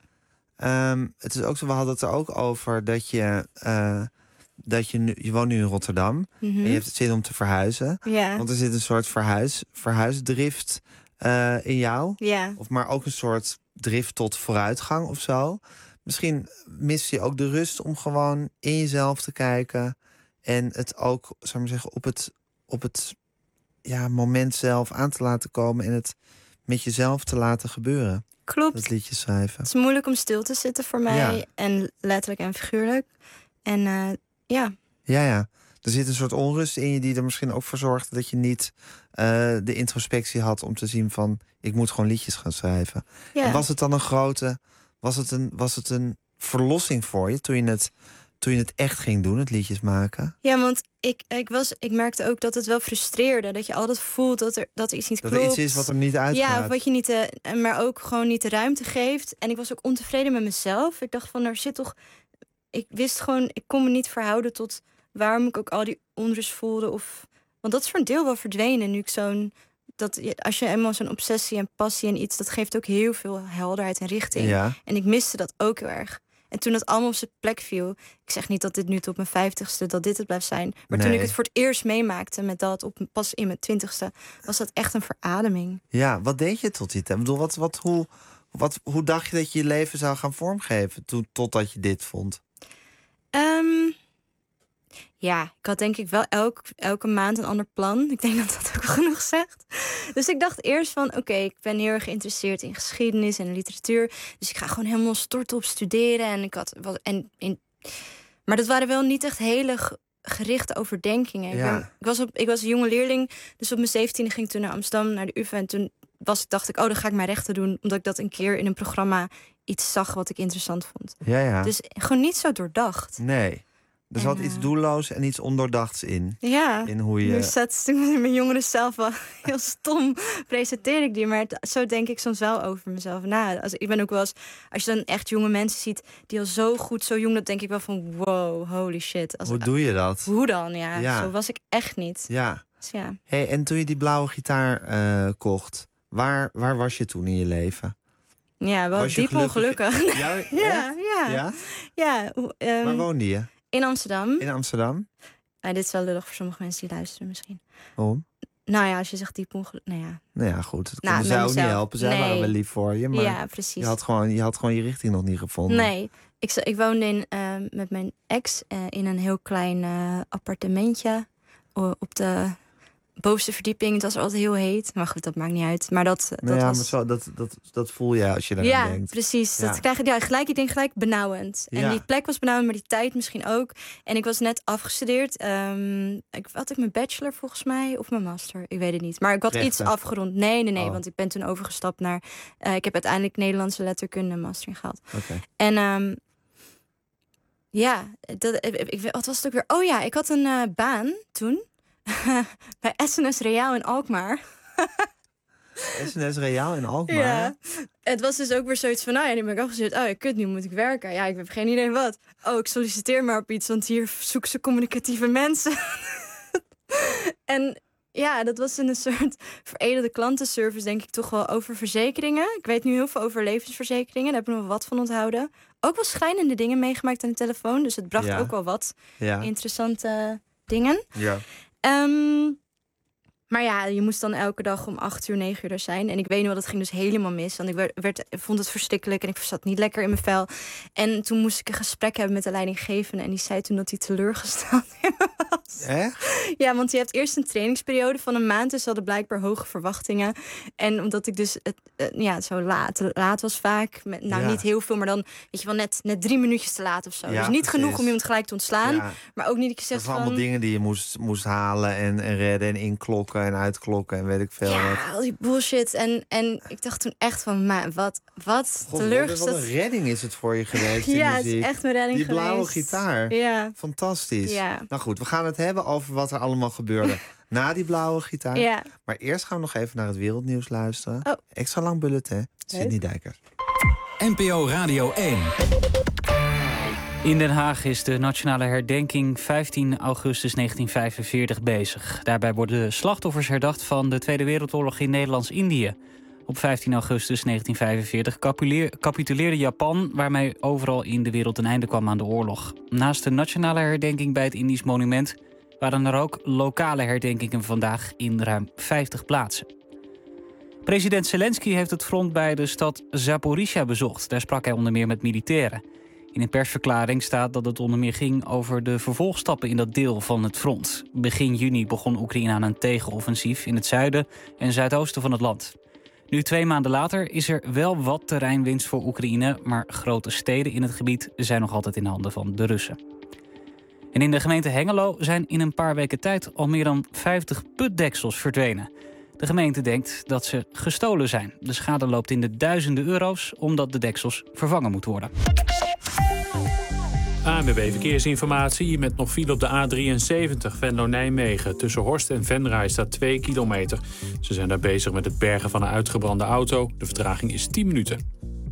Um, het is ook zo, we hadden het er ook over dat je... Uh, dat je, nu, je woont nu in Rotterdam. Mm-hmm. En je hebt het zin om te verhuizen. Ja. Want er zit een soort verhuis, verhuisdrift uh, in jou. Ja. Of maar ook een soort drift tot vooruitgang of zo. Misschien mist je ook de rust om gewoon in jezelf te kijken. En het ook, zou ik maar zeggen, op het, op het ja, moment zelf aan te laten komen. En het met jezelf te laten gebeuren. Klopt. Dat liedje schrijven. Het is moeilijk om stil te zitten voor mij. Ja. En letterlijk en figuurlijk. En uh, ja. Ja, ja. Er zit een soort onrust in je die er misschien ook voor zorgt... dat je niet uh, de introspectie had om te zien van... ik moet gewoon liedjes gaan schrijven. Ja. En was het dan een grote... Was het een, was het een verlossing voor je toen je, het, toen je het echt ging doen, het liedjes maken? Ja, want ik, ik, was, ik merkte ook dat het wel frustreerde. Dat je altijd voelt dat er, dat er iets niet dat klopt. Dat er iets is wat er niet uitgaat. Ja, of wat je niet de, maar ook gewoon niet de ruimte geeft. En ik was ook ontevreden met mezelf. Ik dacht van, er zit toch... Ik wist gewoon, ik kon me niet verhouden tot waarom ik ook al die onrust voelde. Of, want dat is voor een deel wel verdwenen. Nu ik zo'n... Dat, als je eenmaal zo'n obsessie en passie en iets... dat geeft ook heel veel helderheid en richting. Ja. En ik miste dat ook heel erg. En toen het allemaal op zijn plek viel... ik zeg niet dat dit nu tot mijn vijftigste... dat dit het blijft zijn. Maar nee. toen ik het voor het eerst meemaakte... met dat op, pas in mijn twintigste... was dat echt een verademing. Ja, wat deed je tot die tijd? Ik bedoel, wat, wat, hoe, wat, hoe dacht je dat je je leven zou gaan vormgeven... Toen, totdat je dit vond? Um, ja, ik had denk ik wel elk, elke maand een ander plan. Ik denk dat dat ook genoeg zegt. Dus ik dacht eerst van, oké, okay, ik ben heel erg geïnteresseerd in geschiedenis en literatuur. Dus ik ga gewoon helemaal storten op studeren. En ik had, wat, en, in, maar dat waren wel niet echt hele gerichte overdenkingen. Ja. Ik, ben, ik, was op, ik was een jonge leerling, dus op mijn zeventiende ging ik toen naar Amsterdam, naar de U vA. En toen was, dacht ik, oh, dan ga ik mijn rechten doen. Omdat ik dat een keer in een programma iets zag wat ik interessant vond. Ja, ja. Dus gewoon niet zo doordacht. Nee. Er zat en, iets uh, doelloos en iets ondoordachts in. Ja. In hoe je... Nu zat mijn jongere zelf wel heel stom. Presenteer ik die, maar het, zo denk ik soms wel over mezelf na. Als, ik ben ook wel eens, als je dan echt jonge mensen ziet die al zo goed, zo jong, dat denk ik wel van wow, holy shit. Als, hoe doe je dat? Hoe dan? Ja, ja. Zo was ik echt niet. Ja. Dus ja. Hey, en toen je die blauwe gitaar uh, kocht, waar, waar was je toen in je leven? Ja, wel diep gelukkig? ongelukkig. Ja, ja, ja. ja? ja um, waar woonde je? In Amsterdam. In Amsterdam? Nou, dit is wel lullig voor sommige mensen die luisteren misschien. Waarom? Nou ja, als je zegt diep ongeluk... Nou ja. Nou ja, goed. Dat nou, konden zij ook niet helpen. Zij nee. waren wel lief voor je. Maar ja, precies. Je had, gewoon, je had gewoon je richting nog niet gevonden. Nee. Ik, ik woonde in, uh, met mijn ex uh, in een heel klein uh, appartementje. Uh, op de bovenste verdieping. Het was altijd heel heet. Maar goed, dat maakt niet uit. Maar dat, dat nou ja, was... maar zo, dat, dat, dat voel je als je daaraan ja, denkt. Precies. Ja, dat krijg je ja, gelijk. Ik denk gelijk benauwend. En ja. die plek was benauwend, maar die tijd misschien ook. En ik was net afgestudeerd. Um, ik, had ik mijn bachelor volgens mij of mijn master? Ik weet het niet. Maar ik had Rechten. iets afgerond. Nee, nee, nee. Oh. Want ik ben toen overgestapt naar... Uh, ik heb uiteindelijk Nederlandse letterkunde master ingehaald. Okay. En... Um, ja, dat, ik, ik, wat was het ook weer? Oh ja, ik had een uh, baan toen. Bij S N S Reaal in Alkmaar. S N S Reaal in Alkmaar? Ja. Het was dus ook weer zoiets van, nou ja, nu ben ik afgestudeerd. Oh ja, kut, nu moet ik werken. Ja, ik heb geen idee wat. Oh, ik solliciteer maar op iets, want hier zoeken ze communicatieve mensen. En ja, dat was in een soort veredelde klantenservice, denk ik, toch wel over verzekeringen. Ik weet nu heel veel over levensverzekeringen. Daar heb ik nog wel wat van onthouden. Ook wel schijnende dingen meegemaakt aan de telefoon. Dus het bracht ja. ook wel wat ja. interessante dingen. Ja. Um, maar ja, je moest dan elke dag om acht uur, negen uur er zijn. En ik weet nog wel, dat ging dus helemaal mis. Want ik werd, werd, vond het verschrikkelijk en ik zat niet lekker in mijn vel. En toen moest ik een gesprek hebben met de leidinggevende. En die zei toen dat hij teleurgesteld in me was. Echt? Ja, want je hebt eerst een trainingsperiode van een maand. Dus ze hadden blijkbaar hoge verwachtingen. En omdat ik dus het, uh, ja, zo laat, laat was vaak. Met, nou, ja. niet heel veel, maar dan weet je wel net, net drie minuutjes te laat of zo. Ja, dus niet precies. genoeg om iemand gelijk te ontslaan. Ja. Maar ook niet dat je zegt dat waren van... allemaal dingen die je moest, moest halen en, en redden en inklokken. en uitklokken en weet ik veel Ja, wat. al die bullshit. En, en ik dacht toen echt van, maar wat, wat God, teleurgesteld. wat een redding is het voor je geweest in Ja, het muziek. is echt mijn redding Die blauwe geweest. gitaar. Ja. Fantastisch. Ja. Nou goed, we gaan het hebben over wat er allemaal gebeurde na die blauwe gitaar. Ja. Maar eerst gaan we nog even naar het wereldnieuws luisteren. Oh. Extra lang bulletin. Sidney Dijkers. N P O Radio één. In Den Haag is de nationale herdenking vijftien augustus negentien vijfenveertig bezig. Daarbij worden de slachtoffers herdacht van de Tweede Wereldoorlog in Nederlands-Indië. Op vijftien augustus negentien vijfenveertig capuleer- capituleerde Japan, waarmee overal in de wereld een einde kwam aan de oorlog. Naast de nationale herdenking bij het Indisch Monument waren er ook lokale herdenkingen vandaag in ruim vijftig plaatsen. President Zelensky heeft het front bij de stad Zaporizhia bezocht. Daar sprak hij onder meer met militairen. In een persverklaring staat dat het onder meer ging over de vervolgstappen in dat deel van het front. Begin juni begon Oekraïne aan een tegenoffensief in het zuiden en zuidoosten van het land. Nu twee maanden later is er wel wat terreinwinst voor Oekraïne, maar grote steden in het gebied zijn nog altijd in handen van de Russen. En in de gemeente Hengelo zijn in een paar weken tijd al meer dan vijftig putdeksels verdwenen. De gemeente denkt dat ze gestolen zijn. De schade loopt in de duizenden euro's omdat de deksels vervangen moeten worden. A N W B Verkeersinformatie met nog file op de A drieënzeventig Venlo-Nijmegen. Tussen Horst en Venray staat twee kilometer. Ze zijn daar bezig met het bergen van een uitgebrande auto. De vertraging is tien minuten.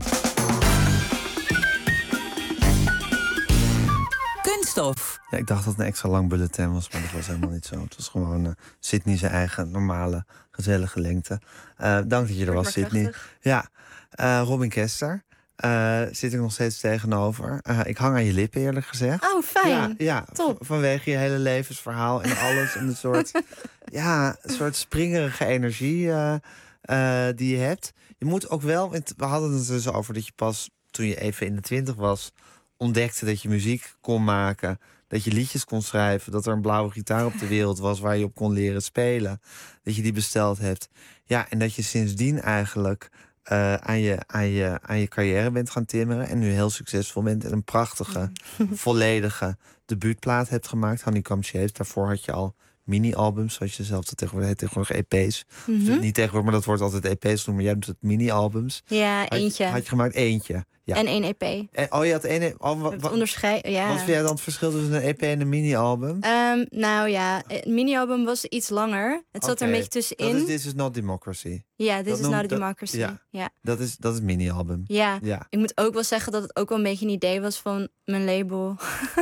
Kunststof. Ja, ik dacht dat het een extra lang bulletin was, maar dat was helemaal niet zo. Het was gewoon uh, Sidney zijn eigen normale, gezellige lengte. Uh, dank dat je er was, Sidney. Ja, uh, Robin Kester. Uh, zit ik nog steeds tegenover. Uh, ik hang aan je lippen, eerlijk gezegd. Oh, fijn. Ja, ja top. v- vanwege je hele levensverhaal en alles. En een soort, ja, een soort springerige energie uh, uh, die je hebt. Je moet ook wel, want we hadden het dus over dat je pas toen je even in de twintig was ontdekte dat je muziek kon maken, dat je liedjes kon schrijven, dat er een blauwe gitaar op de wereld was waar je op kon leren spelen, dat je die besteld hebt. Ja, en dat je sindsdien eigenlijk Uh, aan, je, aan, je, aan je carrière bent gaan timmeren en nu heel succesvol bent en een prachtige, volledige debuutplaat hebt gemaakt. Honeycomb Shapes. Daarvoor had je al mini-albums, zoals je zelf dat tegenwoordig heet, tegenwoordig E P's. Mm-hmm. Niet tegenwoordig, maar dat wordt altijd E P's genoemd, maar jij doet het mini-albums. Ja, had eentje. Je, had je gemaakt eentje. Ja. En één E P. En, oh, je had één. Oh, wa, Het wa, onderscheid, ja. Wat vind jij dan het verschil tussen een E P en een mini-album? Um, nou ja, het mini-album was iets langer. Het zat Oké, er een beetje tussenin. Dat is This Is Not Democracy. Ja, This Dat Is noemt- Not a dat- Democracy. Ja, Ja. Dat is, dat is een mini-album. Ja. Ja. Ik moet ook wel zeggen dat het ook wel een beetje een idee was van mijn label.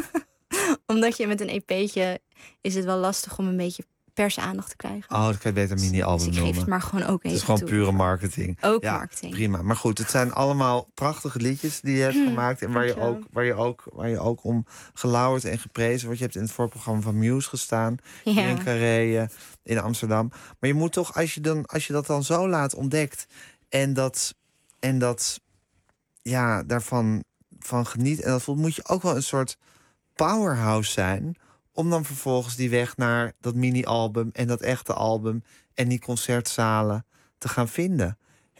Omdat je met een E P'tje is het wel lastig om een beetje persaandacht te krijgen. Oh, dat kan je beter een mini-album Dus ik noemen. geef het maar gewoon ook even Het is gewoon toe. pure marketing. Ook ja, marketing. Prima. Maar goed, het zijn allemaal prachtige liedjes die je hebt Hmm, gemaakt. En waar je, dankjewel. ook, waar, je ook, waar je ook om gelauwerd en geprezen wordt. Je hebt in het voorprogramma van Muse gestaan. Ja. Hier in Carré, eh, in Amsterdam. Maar je moet toch, als je, dan, als je dat dan zo laat ontdekt. En dat, en dat ja, daarvan van geniet. En dat voelt, moet je ook wel een soort powerhouse zijn. Om dan vervolgens die weg naar dat mini-album en dat echte album en die concertzalen te gaan vinden.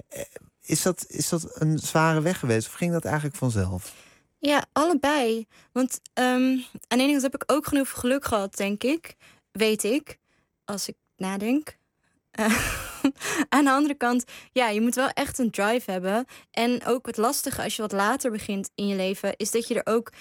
Is dat, is dat een zware weg geweest of ging dat eigenlijk vanzelf? Ja, allebei. Want um, aan de ene kant heb ik ook genoeg geluk gehad, denk ik. Weet ik, als ik nadenk. Uh, aan de andere kant, ja, je moet wel echt een drive hebben. En ook het lastige als je wat later begint in je leven, is dat je er ook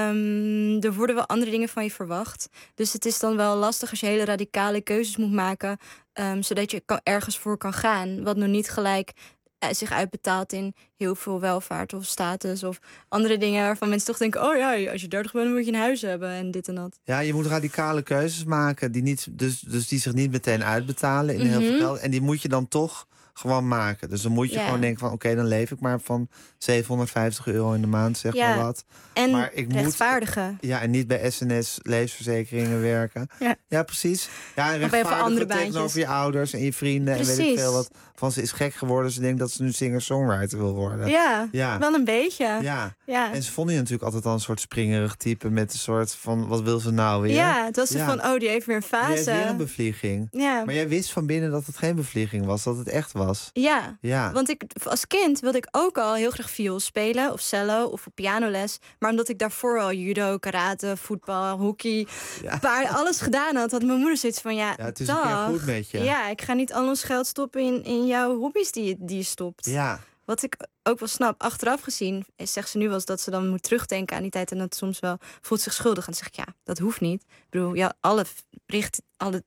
Um, er worden wel andere dingen van je verwacht. Dus het is dan wel lastig als je hele radicale keuzes moet maken. Um, zodat je kan, ergens voor kan gaan. Wat nog niet gelijk uh, zich uitbetaalt in heel veel welvaart of status. Of andere dingen waarvan mensen toch denken, oh ja, als je dertig bent moet je een huis hebben en dit en dat. Ja, je moet radicale keuzes maken. Die niet, dus, dus die zich niet meteen uitbetalen in mm-hmm. heel veel geld. En die moet je dan toch gewoon maken. Dus dan moet je ja. gewoon denken van oké, okay, dan leef ik maar van zevenhonderdvijftig euro in de maand, zeg ja. maar wat. En maar ik rechtvaardigen. Moet, ja, en niet bij S N S levensverzekeringen werken. Ja, ja precies. Ja, en rechtvaardigen tegenover je ouders en je vrienden. Precies. En weet ik veel wat. Van ze is gek geworden. Ze denkt dat ze nu singer-songwriter wil worden. Ja, ja, wel een beetje. Ja. ja. En ze vonden je natuurlijk altijd al een soort springerig type. Met een soort van, wat wil ze nou weer? Ja, het was ja. van, oh, die heeft weer een fase. Die heeft weer een bevlieging. Ja. Maar jij wist van binnen dat het geen bevlieging was. Dat het echt was. was. Ja, Ja. want ik, als kind wilde ik ook al heel graag viool spelen... of cello of op pianoles. Maar omdat ik daarvoor al judo, karate, voetbal, hockey... Ja. paarden, alles gedaan had, had mijn moeder zoiets van... ja, Ja, het is een keer dag. goed met je. Ja, ik ga niet al ons geld stoppen in, in jouw hobby's die je, die je stopt. Ja. Wat ik ook wel snap, achteraf gezien... zegt ze nu wel eens dat ze dan moet terugdenken aan die tijd... en dat soms wel voelt zich schuldig. En dan zeg ik, ja, dat hoeft niet. Ik bedoel, ja, alle, richt, alle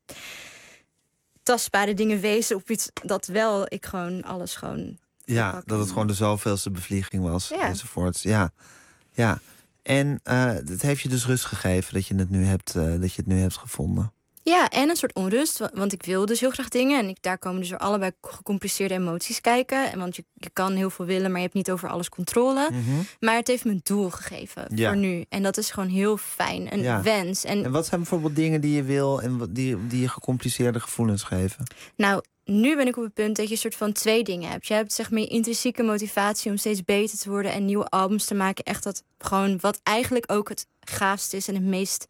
tastbare dingen wezen op iets... dat wel ik gewoon alles gewoon... Ja, dat het gewoon de zoveelste bevlieging was. Ja. Enzovoorts. Ja. Ja. En uh, het heeft je dus rust gegeven dat je het nu hebt, uh, dat je het nu hebt gevonden. Ja, en een soort onrust, wa- want ik wil dus heel graag dingen... en ik, daar komen dus weer allebei gecompliceerde emoties kijken. En want je, je kan heel veel willen, maar je hebt niet over alles controle. Mm-hmm. Maar het heeft me een doel gegeven Ja. voor nu. En dat is gewoon heel fijn, een Ja. wens. En, En wat zijn bijvoorbeeld dingen die je wil en wat- die, die je gecompliceerde gevoelens geven? nou, nu ben ik op het punt dat je een soort van twee dingen hebt. Je hebt zeg maar je intrinsieke motivatie om steeds beter te worden... en nieuwe albums te maken. Echt dat gewoon wat eigenlijk ook het gaafste is en het meest...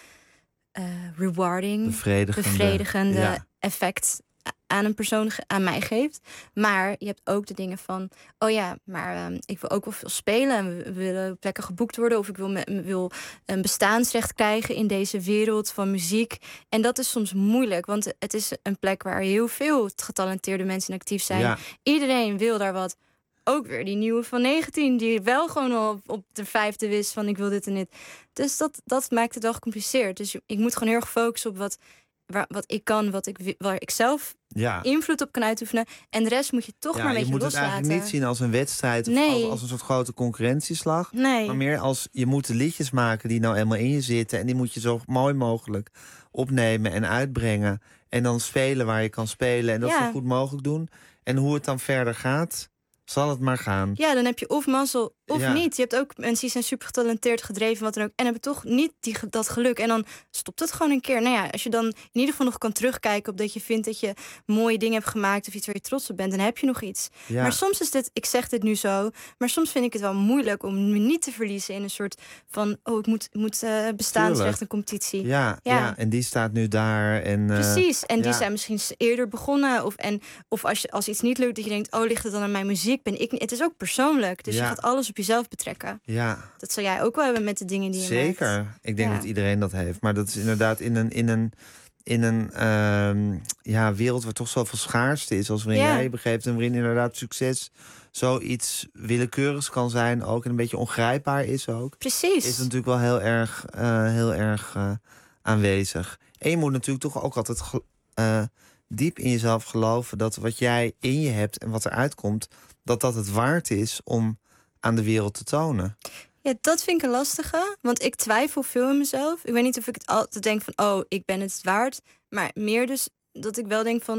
Uh, rewarding, Bevredigende, bevredigende ja. effect aan een persoon, ge- aan mij geeft. Maar je hebt ook de dingen van... oh ja, maar um, ik wil ook wel veel spelen... en we, we willen plekken geboekt worden... of ik wil, me, wil een bestaansrecht krijgen in deze wereld van muziek. En dat is soms moeilijk, want het is een plek... waar heel veel getalenteerde mensen actief zijn. Ja. Iedereen wil daar wat... Ook weer die nieuwe van negentien, die wel gewoon al op, op de vijfde wist van ik wil dit en dit. Dus dat, dat maakt het wel gecompliceerd. Dus ik moet gewoon heel erg focussen op wat, waar, wat ik kan, wat ik, wi- waar ik zelf Ja. invloed op kan uitoefenen. En de rest moet je toch Ja, maar een je beetje moet het loslaten. eigenlijk niet zien als een wedstrijd of Nee. als, als een soort grote concurrentieslag. Nee. Maar meer als je moet de liedjes maken die nou eenmaal in je zitten. En die moet je zo mooi mogelijk opnemen en uitbrengen. En dan spelen waar je kan spelen. En dat Ja. zo goed mogelijk doen. En hoe het dan verder gaat, zal het maar gaan. Ja, dan heb je of mazzel of Ja. niet. Je hebt ook mensen die zijn super getalenteerd, gedreven, wat dan ook. En hebben toch niet die, ge- dat geluk. En dan stopt het gewoon een keer. Nou ja, als je dan in ieder geval nog kan terugkijken op dat je vindt dat je mooie dingen hebt gemaakt of iets waar je trots op bent, dan heb je nog iets. Ja. Maar soms is dit, ik zeg dit nu zo, maar soms vind ik het wel moeilijk om me niet te verliezen in een soort van, oh, ik moet, moet uh, bestaansrecht Tuurlijk. en competitie. Ja, ja. Ja. en die staat nu daar. En, uh, Precies, en die ja. zijn misschien eerder begonnen. Of, en, of als, je, als iets niet lukt, dat je denkt, oh, ligt het dan aan mijn muziek? Ben ik niet. Het is ook persoonlijk, dus Ja. je gaat alles op jezelf betrekken. Ja, Dat zou jij ook wel hebben met de dingen die je maakt. zeker. Ik denk Ja. dat iedereen dat heeft. Maar dat is inderdaad in een, in een, in een ehm, ja, wereld waar toch zoveel schaarste is. Als waarin Ja. jij je begeeft en waarin inderdaad succes zoiets willekeurigs kan zijn ook. En een beetje ongrijpbaar is ook. Precies. Is natuurlijk wel heel erg, uh, heel erg uh, aanwezig. En je moet natuurlijk toch ook altijd ge- uh, diep in jezelf geloven dat wat jij in je hebt en wat eruit komt, dat dat het waard is om aan de wereld te tonen. Ja, dat vind ik een lastige. Want ik twijfel veel in mezelf. Ik weet niet of ik het altijd denk van, oh, ik ben het waard. Maar meer dus dat ik wel denk van,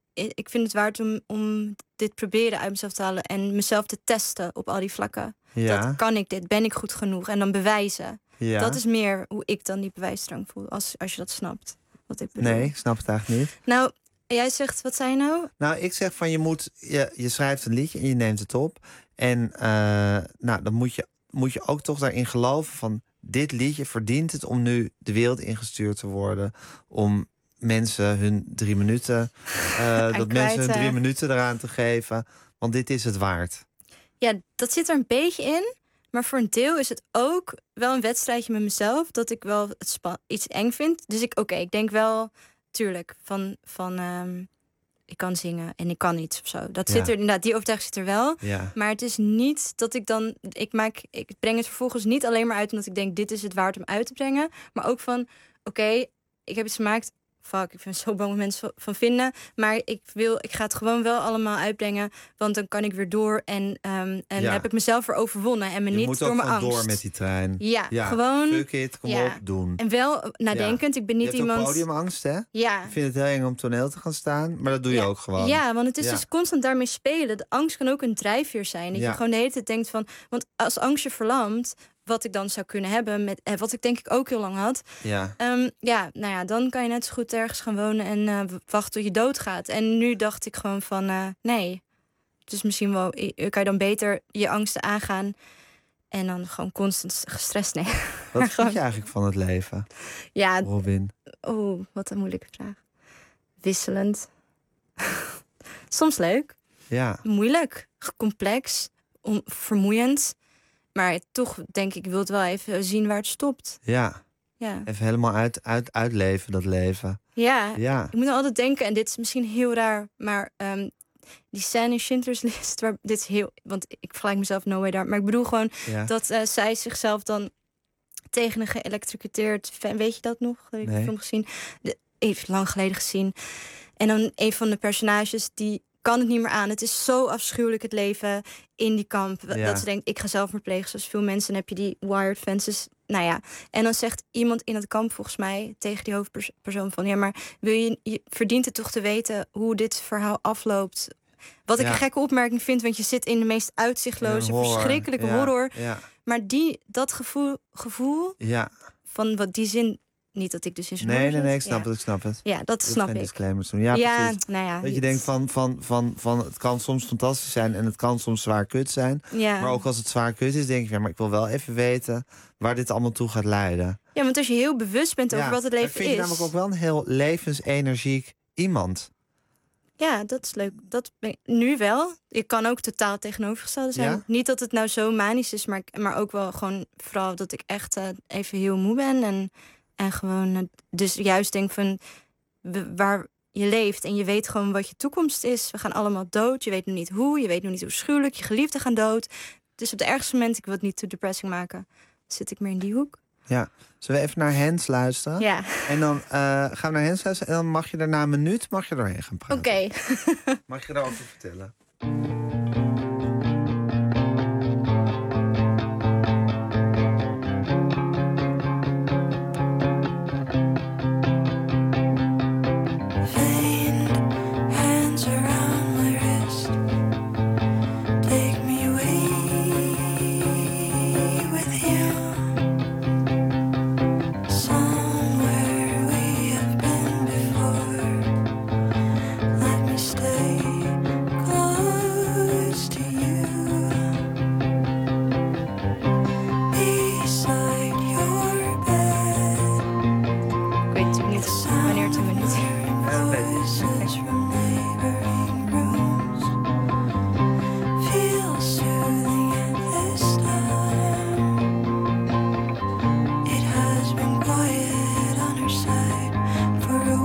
ik vind het waard om, om dit proberen uit mezelf te halen en mezelf te testen op al die vlakken. Ja. Dat kan ik dit? Ben ik goed genoeg? En dan bewijzen. Ja. Dat is meer hoe ik dan die bewijsdrang voel, als, als je dat snapt. Wat ik bedoel. Nee, ik snap het eigenlijk niet. Nou, jij zegt, wat zei je nou? Nou, ik zeg van je moet, je, je schrijft een liedje en je neemt het op. En uh, nou, dan moet je, moet je ook toch daarin geloven van dit liedje verdient het om nu de wereld ingestuurd te worden. Om mensen hun drie minuten, uh, dat mensen hun drie minuten eraan te geven. Want dit is het waard. Ja, dat zit er een beetje in. Maar voor een deel is het ook wel een wedstrijdje met mezelf. Dat ik wel het spa- iets eng vind. Dus ik, oké, okay, ik denk wel, tuurlijk, van, van um, ik kan zingen en ik kan iets of zo. Dat Ja. zit er inderdaad, die overtuiging zit er wel. Ja. Maar het is niet dat ik dan, ik maak, ik breng het vervolgens niet alleen maar uit omdat ik denk, dit is het waard om uit te brengen. Maar ook van, oké, okay, ik heb iets gemaakt. Fuck, ik ben zo bang wat mensen van vinden. Maar ik wil, ik ga het gewoon wel allemaal uitbrengen. Want dan kan ik weer door. En, um, en Ja. heb ik mezelf weer overwonnen. En me Je niet moet door ook mijn gewoon angst. door met die trein. Ja, gewoon. Fuck it, kom ja. op, doen. En wel nadenkend. Ja. Ik ben niet je hebt iemand. ook podiumangst, hè? Ja. Ik vind het heel eng om toneel te gaan staan. Maar dat doe je ja. ook gewoon. Ja, want het is ja. dus constant daarmee spelen. De angst kan ook een drijfveer zijn. Dat Ja. je gewoon de hele tijd denkt van. Want als angst je verlamt. Wat ik dan zou kunnen hebben. Met, eh, wat ik denk ik ook heel lang had. Ja. Um, ja, nou ja, dan kan je net zo goed ergens gaan wonen. En uh, wachten tot je doodgaat. En nu dacht ik gewoon van. Uh, nee. Dus misschien wel. Kan je dan beter je angsten aangaan. En dan gewoon constant gestrest. Nee. Wat vind je eigenlijk van het leven? Ja. Robin. Oh, wat een moeilijke vraag. Wisselend. Soms leuk. Ja. moeilijk, complex, on- vermoeiend. Maar toch denk ik, ik wil het wel even zien waar het stopt. Ja. Ja. Even helemaal uit, uit, uitleven, dat leven. Ja, Ja. ik moet nou altijd denken, en dit is misschien heel raar, maar um, die scène in Schindler's List, waar dit is heel, want ik vergelijk mezelf no way daar, maar ik bedoel gewoon Ja. dat uh, zij zichzelf dan tegen een geëlektrocuteerd fan, weet je dat nog? Heb ik Nee. de film gezien? De, even lang geleden gezien. En dan een van de personages die kan het niet meer aan. Het is zo afschuwelijk het leven in die kamp. Ja. Dat ze denkt, ik ga zelfmoord plegen zoals veel mensen. Dan heb je die wired fences. Nou ja, en dan zegt iemand in het kamp volgens mij tegen die hoofdpersoon van, ja, maar wil je, je verdient het toch te weten hoe dit verhaal afloopt. Wat ik Ja. een gekke opmerking vind, want je zit in de meest uitzichtloze, In een horror. verschrikkelijke Ja, horror. ja. Maar die, dat gevoel, gevoel Ja. van wat die zin, niet dat ik dus in zijn Nee, horror nee, nee, ik zit. snap Ja. het, ik snap het. Ja, dat Je hoeft snap geen ik. disclaimers doen. Ja, Ja, precies. nou ja, dat je het- denkt van, van, van, van, het kan soms fantastisch zijn en het kan soms zwaar kut zijn. Ja. Maar ook als het zwaar kut is, denk ik, ja, maar ik wil wel even weten waar dit allemaal toe gaat leiden. Ja, want als je heel bewust bent over Ja, wat het ik leven vind is. je namelijk ook wel een heel levensenergiek iemand. Ja, dat is leuk. Dat ben ik nu wel. Ik kan ook totaal tegenovergestelde zijn. Ja? Niet dat het nou zo manisch is, maar, ik- maar ook wel gewoon vooral dat ik echt uh, even heel moe ben. En, en gewoon uh, dus juist denk van we- waar je leeft en je weet gewoon wat je toekomst is. We gaan allemaal dood. Je weet nog niet hoe. Je weet nog niet hoe schuwelijk. Je geliefden gaan dood. Dus op de ergste moment, ik wil het niet te depressing maken, zit ik meer in die hoek. Ja. Zullen we even naar Hens luisteren? Ja. En dan uh, gaan we naar Hens luisteren en dan mag je daarna een minuut mag je doorheen gaan praten. Oké. Mag je daarover vertellen? Hands around my wrist, take me away with you, somewhere we have been before. Let me stay close to you, beside your bed. Ik weet natuurlijk niet wanneer het een minuut is. Voices from neighboring rooms feel soothing at this time. It has been quiet on her side for a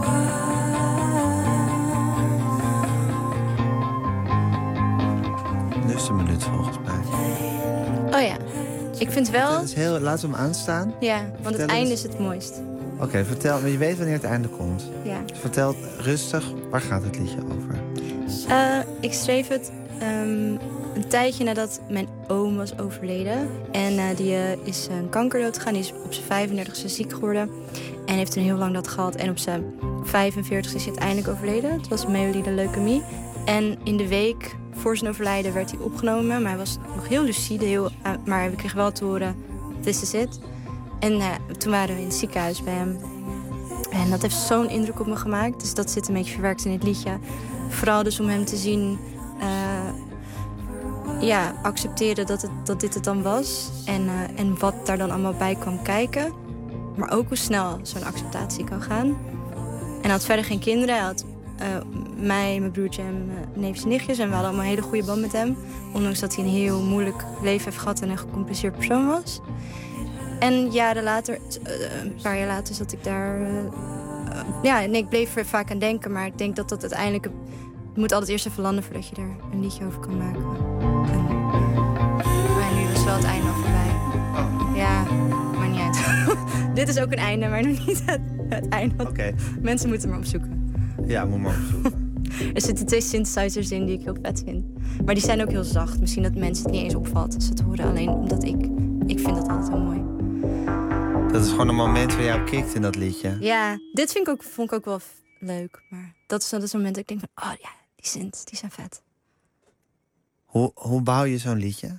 while. Nu is het een minuut volgens mij. Oh ja, ik vind wel. Dat is heel, laten we hem aanstaan. Ja, want Vertel het einde eens. is het mooist. Oké, okay, vertel, maar je weet wanneer het einde komt. Ja. Dus vertel rustig, waar gaat het liedje over? Uh, ik schreef het um, een tijdje nadat mijn oom was overleden. En uh, die uh, is een kanker doodgegaan. Die is op zijn vijfendertigste ziek geworden. En heeft toen heel lang dat gehad. En op zijn vijfenveertigste is hij uiteindelijk overleden. Het was myeloïde leukemie. En in de week voor zijn overlijden werd hij opgenomen. Maar hij was nog heel lucide. Heel, uh, maar we kregen wel te horen, this is it. En uh, toen waren we in het ziekenhuis bij hem. En dat heeft zo'n indruk op me gemaakt. Dus dat zit een beetje verwerkt in het liedje. Vooral dus om hem te zien, uh, ja, accepteren dat, het, dat dit het dan was. En, uh, en wat daar dan allemaal bij kwam kijken. Maar ook hoe snel zo'n acceptatie kan gaan. En hij had verder geen kinderen. Hij had uh, mij, mijn broertje en mijn neefjes en nichtjes. En we hadden allemaal een hele goede band met hem. Ondanks dat hij een heel moeilijk leven heeft gehad en een gecompliceerd persoon was. En jaren later, uh, een paar jaar later zat ik daar. Uh, uh, ja, nee, ik bleef er vaak aan denken, maar ik denk dat dat uiteindelijk. Het moet altijd eerst even landen voordat je er een liedje over kan maken. En, maar nu is wel het einde al voorbij. Ja, maakt niet uit. Dit is ook een einde, maar nog niet het, het einde. Oké. Okay. Mensen moeten maar opzoeken. Ja, moet maar opzoeken. Er zitten twee synthesizers in die ik heel vet vind. Maar die zijn ook heel zacht. Misschien dat mensen het niet eens opvalt als ze het horen. Alleen omdat ik. Ik vind dat altijd heel mooi. Dat is gewoon een moment waar jou kikt in dat liedje. Ja, dit vind ik ook, vond ik ook wel leuk. Maar dat is, dat is een moment dat ik denk van, oh ja, die synths, die zijn vet. Hoe, hoe bouw je zo'n liedje?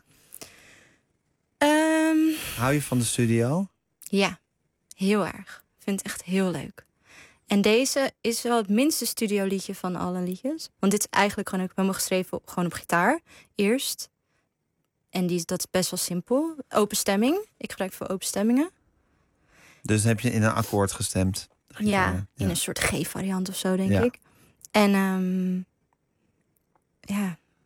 Um, Hou je van de studio? Ja, heel erg. Ik vind het echt heel leuk. En deze is wel het minste studioliedje van alle liedjes. Want dit is eigenlijk gewoon ook helemaal geschreven op, gewoon op gitaar. Eerst. En die, dat is best wel simpel. Open stemming. Ik gebruik veel open stemmingen. Dus dan heb je in een akkoord gestemd? Ja, in ja. een soort G-variant of zo, denk ja. ik. En um, ja,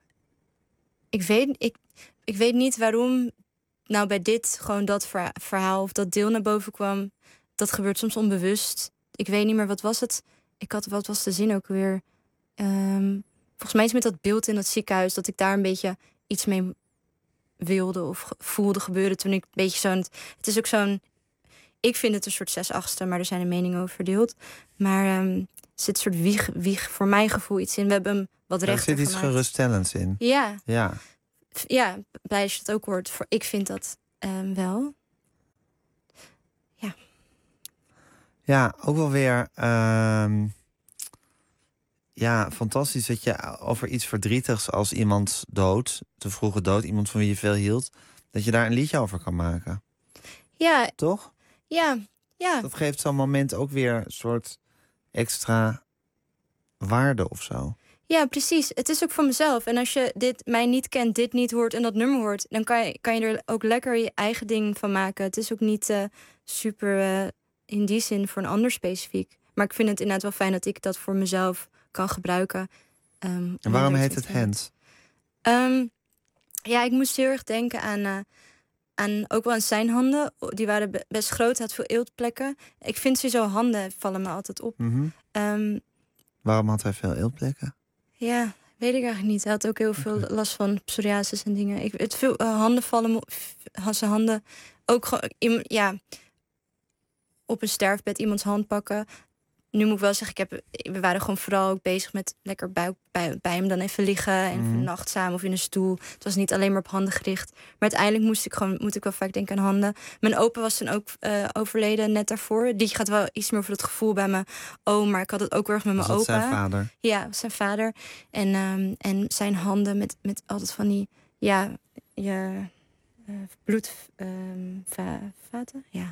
ik, weet, ik, ik weet niet waarom nou bij dit gewoon dat verha- verhaal of dat deel naar boven kwam. Dat gebeurt soms onbewust. Ik weet niet meer, wat was het? Ik had, wat was de zin ook weer? Um, volgens mij is met dat beeld in dat ziekenhuis dat ik daar een beetje iets mee wilde of ge- voelde gebeuren toen ik een beetje zo'n... Het is ook zo'n... Ik vind het een soort zes achtste, maar er zijn de meningen over verdeeld. Maar um, er zit een soort wieg, wieg voor mijn gevoel iets in. We hebben hem wat Er rechter zit iets gemaakt. geruststellends in. Ja. Ja. Ja, blij dat je dat ook hoort. Voor, ik vind dat um, wel. Ja, ook wel weer... ehm, ja, fantastisch dat je over iets verdrietigs als iemand dood, te vroege dood, iemand van wie je veel hield, dat je daar een liedje over kan maken. Ja. Toch? Ja, ja. Dat geeft zo'n moment ook weer een soort extra waarde of zo. Ja, precies. Het is ook voor mezelf. En als je dit mij niet kent, dit niet hoort en dat nummer hoort, dan kan je, kan je er ook lekker je eigen ding van maken. Het is ook niet uh, super uh, in die zin voor een ander specifiek. Maar ik vind het inderdaad wel fijn dat ik dat voor mezelf kan gebruiken. Um, En waarom heet het Hand? Um, ja, ik moest heel erg denken aan, uh, aan ook wel aan zijn handen. Die waren be- best groot, had veel eeltplekken. Ik vind sowieso handen vallen me altijd op. Mm-hmm. Um, Waarom had hij veel eeltplekken? Ja, weet ik eigenlijk niet. Hij had ook heel veel okay. last van psoriasis en dingen. Ik, het veel uh, handen vallen me, zijn handen ook gewoon, ja, op een sterfbed iemands hand pakken. Nu moet ik wel zeggen, ik heb, we waren gewoon vooral ook bezig met lekker bij, bij, bij hem dan even liggen en mm. nacht samen of in een stoel. Het was niet alleen maar op handen gericht. Maar uiteindelijk moest ik gewoon, moet ik wel vaak denken aan handen. Mijn opa was toen ook uh, overleden net daarvoor. Die gaat wel iets meer over het gevoel bij mijn oom, maar ik had het ook wel erg met mijn was opa. Zijn vader? Ja, zijn vader. En, um, en zijn handen met, met altijd van die, ja, je uh, bloedvaten. Um, ja.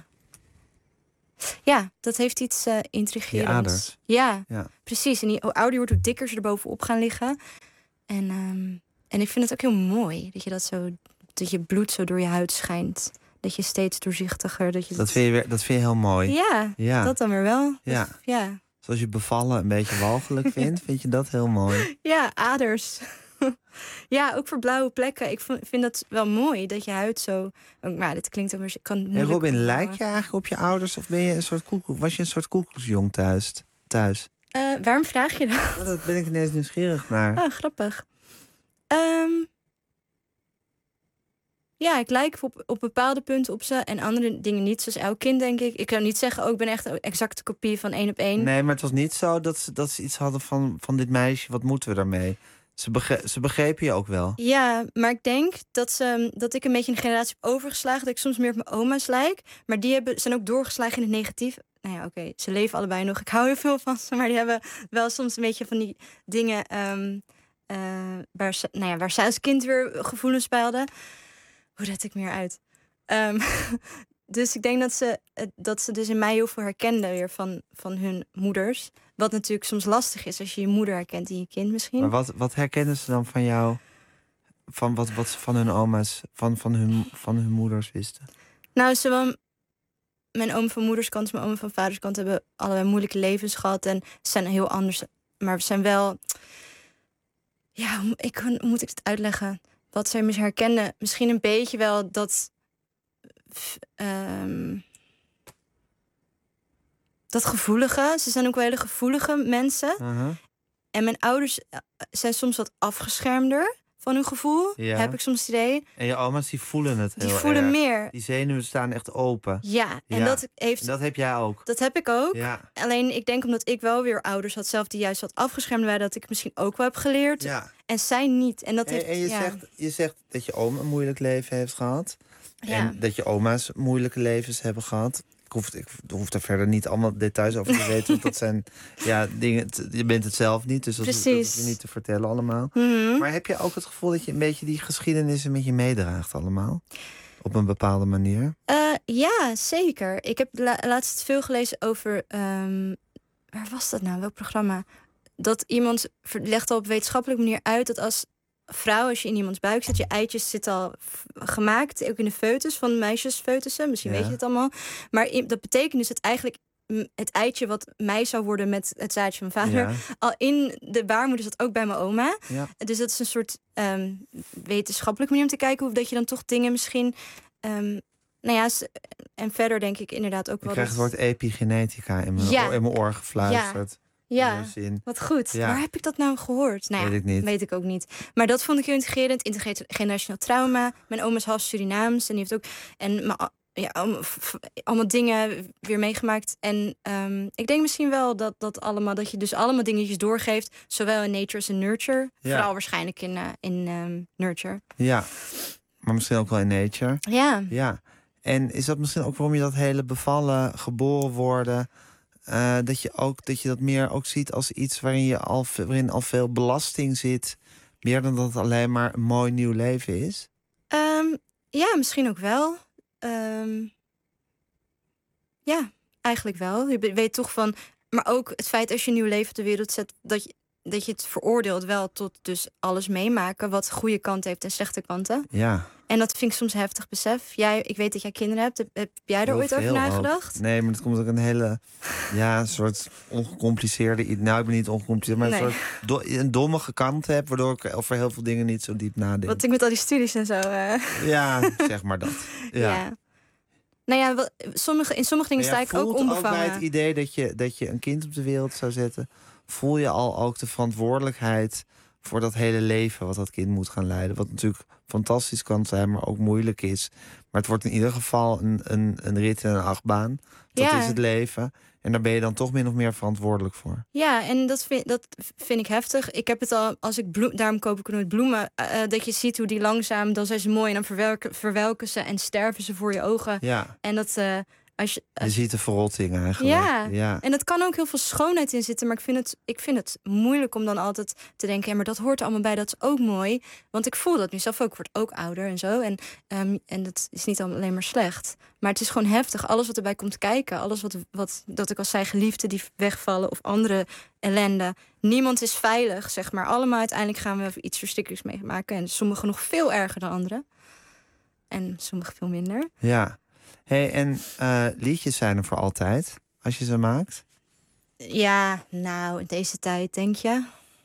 Ja, dat heeft iets uh, intrigerends. Die aders. Ja, ja, precies. En die, hoe ouder je wordt, hoe dikker ze er bovenop gaan liggen. En, um, en ik vind het ook heel mooi dat je dat zo, dat je bloed zo door je huid schijnt. Dat je steeds doorzichtiger. Dat, je dat, vind, je weer, dat vind je heel mooi. Ja, ja. Dat dan weer wel. Ja. Dus, ja. Zoals je bevallen een beetje walgelijk vindt, vind je dat heel mooi. Ja, aders. Ja, ook voor blauwe plekken. Ik vind dat wel mooi, dat je huid zo... Maar dit klinkt ook weer... Kan hey Robin, lijk je eigenlijk op je ouders? Of ben je een soort koekoek, was je een soort koekoeksjong thuis? thuis? Uh, waarom vraag je dat? Oh, dat ben ik ineens nieuwsgierig naar. Ah, grappig. Um, ja, ik lijk op, op bepaalde punten op ze en andere dingen niet. Zoals elk kind, denk ik. Ik kan niet zeggen, oh, ik ben echt een exacte kopie van één op één. Nee, maar het was niet zo dat ze, dat ze iets hadden van, van dit meisje. Wat moeten we daarmee? Ze, begre- ze begrepen je ook wel. Ja, maar ik denk dat, ze, dat ik een beetje een generatie heb overgeslagen. Dat ik soms meer op mijn oma's lijk. Maar die hebben, zijn ook doorgeslagen in het negatief. Nou ja, oké, okay, ze leven allebei nog. Ik hou heel veel van ze. Maar die hebben wel soms een beetje van die dingen... Um, uh, waar, ze, nou ja, waar zij als kind weer gevoelens bij hadden. Hoe red ik meer uit? Um, dus ik denk dat ze, dat ze dus in mij heel veel herkenden weer van, van hun moeders. Wat natuurlijk soms lastig is als je je moeder herkent in je kind misschien. Maar wat, wat herkennen ze dan van jou? Van wat, wat ze van hun oma's, van, van, hun, van hun moeders wisten? Nou, zowel mijn oom van moederskant, mijn oom van vaderskant hebben allebei moeilijke levens gehad. En ze zijn heel anders. Maar we zijn wel... Ja, ik, hoe moet ik het uitleggen? Wat zij mis herkennen. Misschien een beetje wel dat... Um, dat gevoelige. Ze zijn ook wel hele gevoelige mensen. Uh-huh. En mijn ouders zijn soms wat afgeschermder van hun gevoel. Ja. Heb ik soms het idee. En je oma's die voelen het heel Die voelen erg. meer. Die zenuwen staan echt open. Ja, en ja. dat heeft... En dat heb jij ook. Dat heb ik ook. Ja. Alleen ik denk omdat ik wel weer ouders had zelf die juist wat afgeschermd waren, dat ik misschien ook wel heb geleerd. Ja. En zij niet. En, dat en, heeft, en je, ja. zegt, je zegt dat je oom een moeilijk leven heeft gehad. Ja. En dat je oma's moeilijke levens hebben gehad. Ik hoef, ik hoef daar verder niet allemaal details over te weten. Want dat zijn ja, dingen. Je bent het zelf niet, dus dat, dat hoef je niet te vertellen allemaal. Mm-hmm. Maar heb je ook het gevoel dat je een beetje die geschiedenissen met je meedraagt allemaal? Op een bepaalde manier? Uh, ja, zeker. Ik heb la- laatst veel gelezen over... Um, waar was dat nou? Welk programma? Dat iemand legt al op wetenschappelijke manier uit dat als vrouw, als je in iemands buik zit, je eitjes zitten al f- gemaakt, ook in de foetus van meisjesfoetussen. Misschien ja. weet je het allemaal. Maar i- dat betekent dus dat eigenlijk m, het eitje wat mij zou worden met het zaadje van mijn vader... Ja. al in de baarmoeder zat ook bij mijn oma. Ja. Dus dat is een soort um, wetenschappelijke manier om te kijken... hoe dat je dan toch dingen misschien... Um, nou ja, en verder denk ik inderdaad ook Ik wel... krijg dat... het woord epigenetica in mijn, Ja. oor, in mijn oor gefluisterd. Ja, Zin. wat goed. Ja. Waar heb ik dat nou gehoord? Nou ja, Weet ik niet. weet ik ook niet. Maar dat vond ik heel integrerend. Intergenerationeel trauma. Mijn oma is half Surinaams. En die heeft ook... En mijn, ja, allemaal, allemaal dingen weer meegemaakt. En um, ik denk misschien wel dat, dat, allemaal, dat je dus allemaal dingetjes doorgeeft. Zowel in nature als in nurture. Ja. Vooral waarschijnlijk in, uh, in um, nurture. Ja, maar misschien ook wel in nature. Ja. Ja. En is dat misschien ook waarom je dat hele bevallen, geboren worden... Uh, dat je ook dat je dat meer ook ziet als iets waarin je al, waarin al veel belasting zit, meer dan dat het alleen maar een mooi nieuw leven is? Um, ja, misschien ook wel. Um, ja, eigenlijk wel. Je weet toch van, maar ook het feit als je een nieuw leven op de wereld zet, dat je dat je het veroordeelt wel tot dus alles meemaken wat goede kanten heeft en slechte kanten. Ja. En dat vind ik soms heftig besef. Jij, ik weet dat jij kinderen hebt. Heb, heb jij er Heel ooit over veel nagedacht? ook. Nee, maar dat komt ook een hele, ja, een soort ongecompliceerde... Nou, ik ben niet ongecompliceerd, maar Nee. een soort do, een dommige kant heb... waardoor ik over heel veel dingen niet zo diep nadenk. Wat ik met al die studies en zo... Uh... Ja, zeg maar dat. Ja. ja. Nou ja, wat, sommige, in sommige dingen sta ik ook voelt onbevangen. bij het idee dat je, dat je een kind op de wereld zou zetten... voel je al ook de verantwoordelijkheid voor dat hele leven... wat dat kind moet gaan leiden. Wat natuurlijk fantastisch kan zijn, maar ook moeilijk is. Maar het wordt in ieder geval een, een, een rit en een achtbaan. Dat Ja. is het leven. En daar ben je dan toch min of meer verantwoordelijk voor. Ja, en dat vind, dat vind ik heftig. Ik heb het al, als ik bloem, daarom koop ik nooit bloemen. Uh, dat je ziet hoe die langzaam, dan zijn ze mooi... en dan verwelken, verwelken ze en sterven ze voor je ogen. Ja. En dat... Uh, als je, Je ziet de verrotting eigenlijk. Ja. ja, En dat kan ook heel veel schoonheid in zitten. Maar ik vind het, ik vind het moeilijk om dan altijd te denken... ja, maar dat hoort er allemaal bij, dat is ook mooi. Want ik voel dat nu zelf ook. Ik word ook ouder en zo. En, um, en dat is niet alleen maar slecht. Maar het is gewoon heftig. Alles wat erbij komt kijken. Alles wat, wat dat ik al zei, geliefden die wegvallen... of andere ellende. Niemand is veilig, zeg maar. Allemaal uiteindelijks gaan we iets verschrikkelijks meemaken. En sommigen nog veel erger dan anderen. En sommigen veel minder. Ja. Hey, en uh, liedjes zijn er voor altijd, als je ze maakt? Ja, nou, in deze tijd, denk je?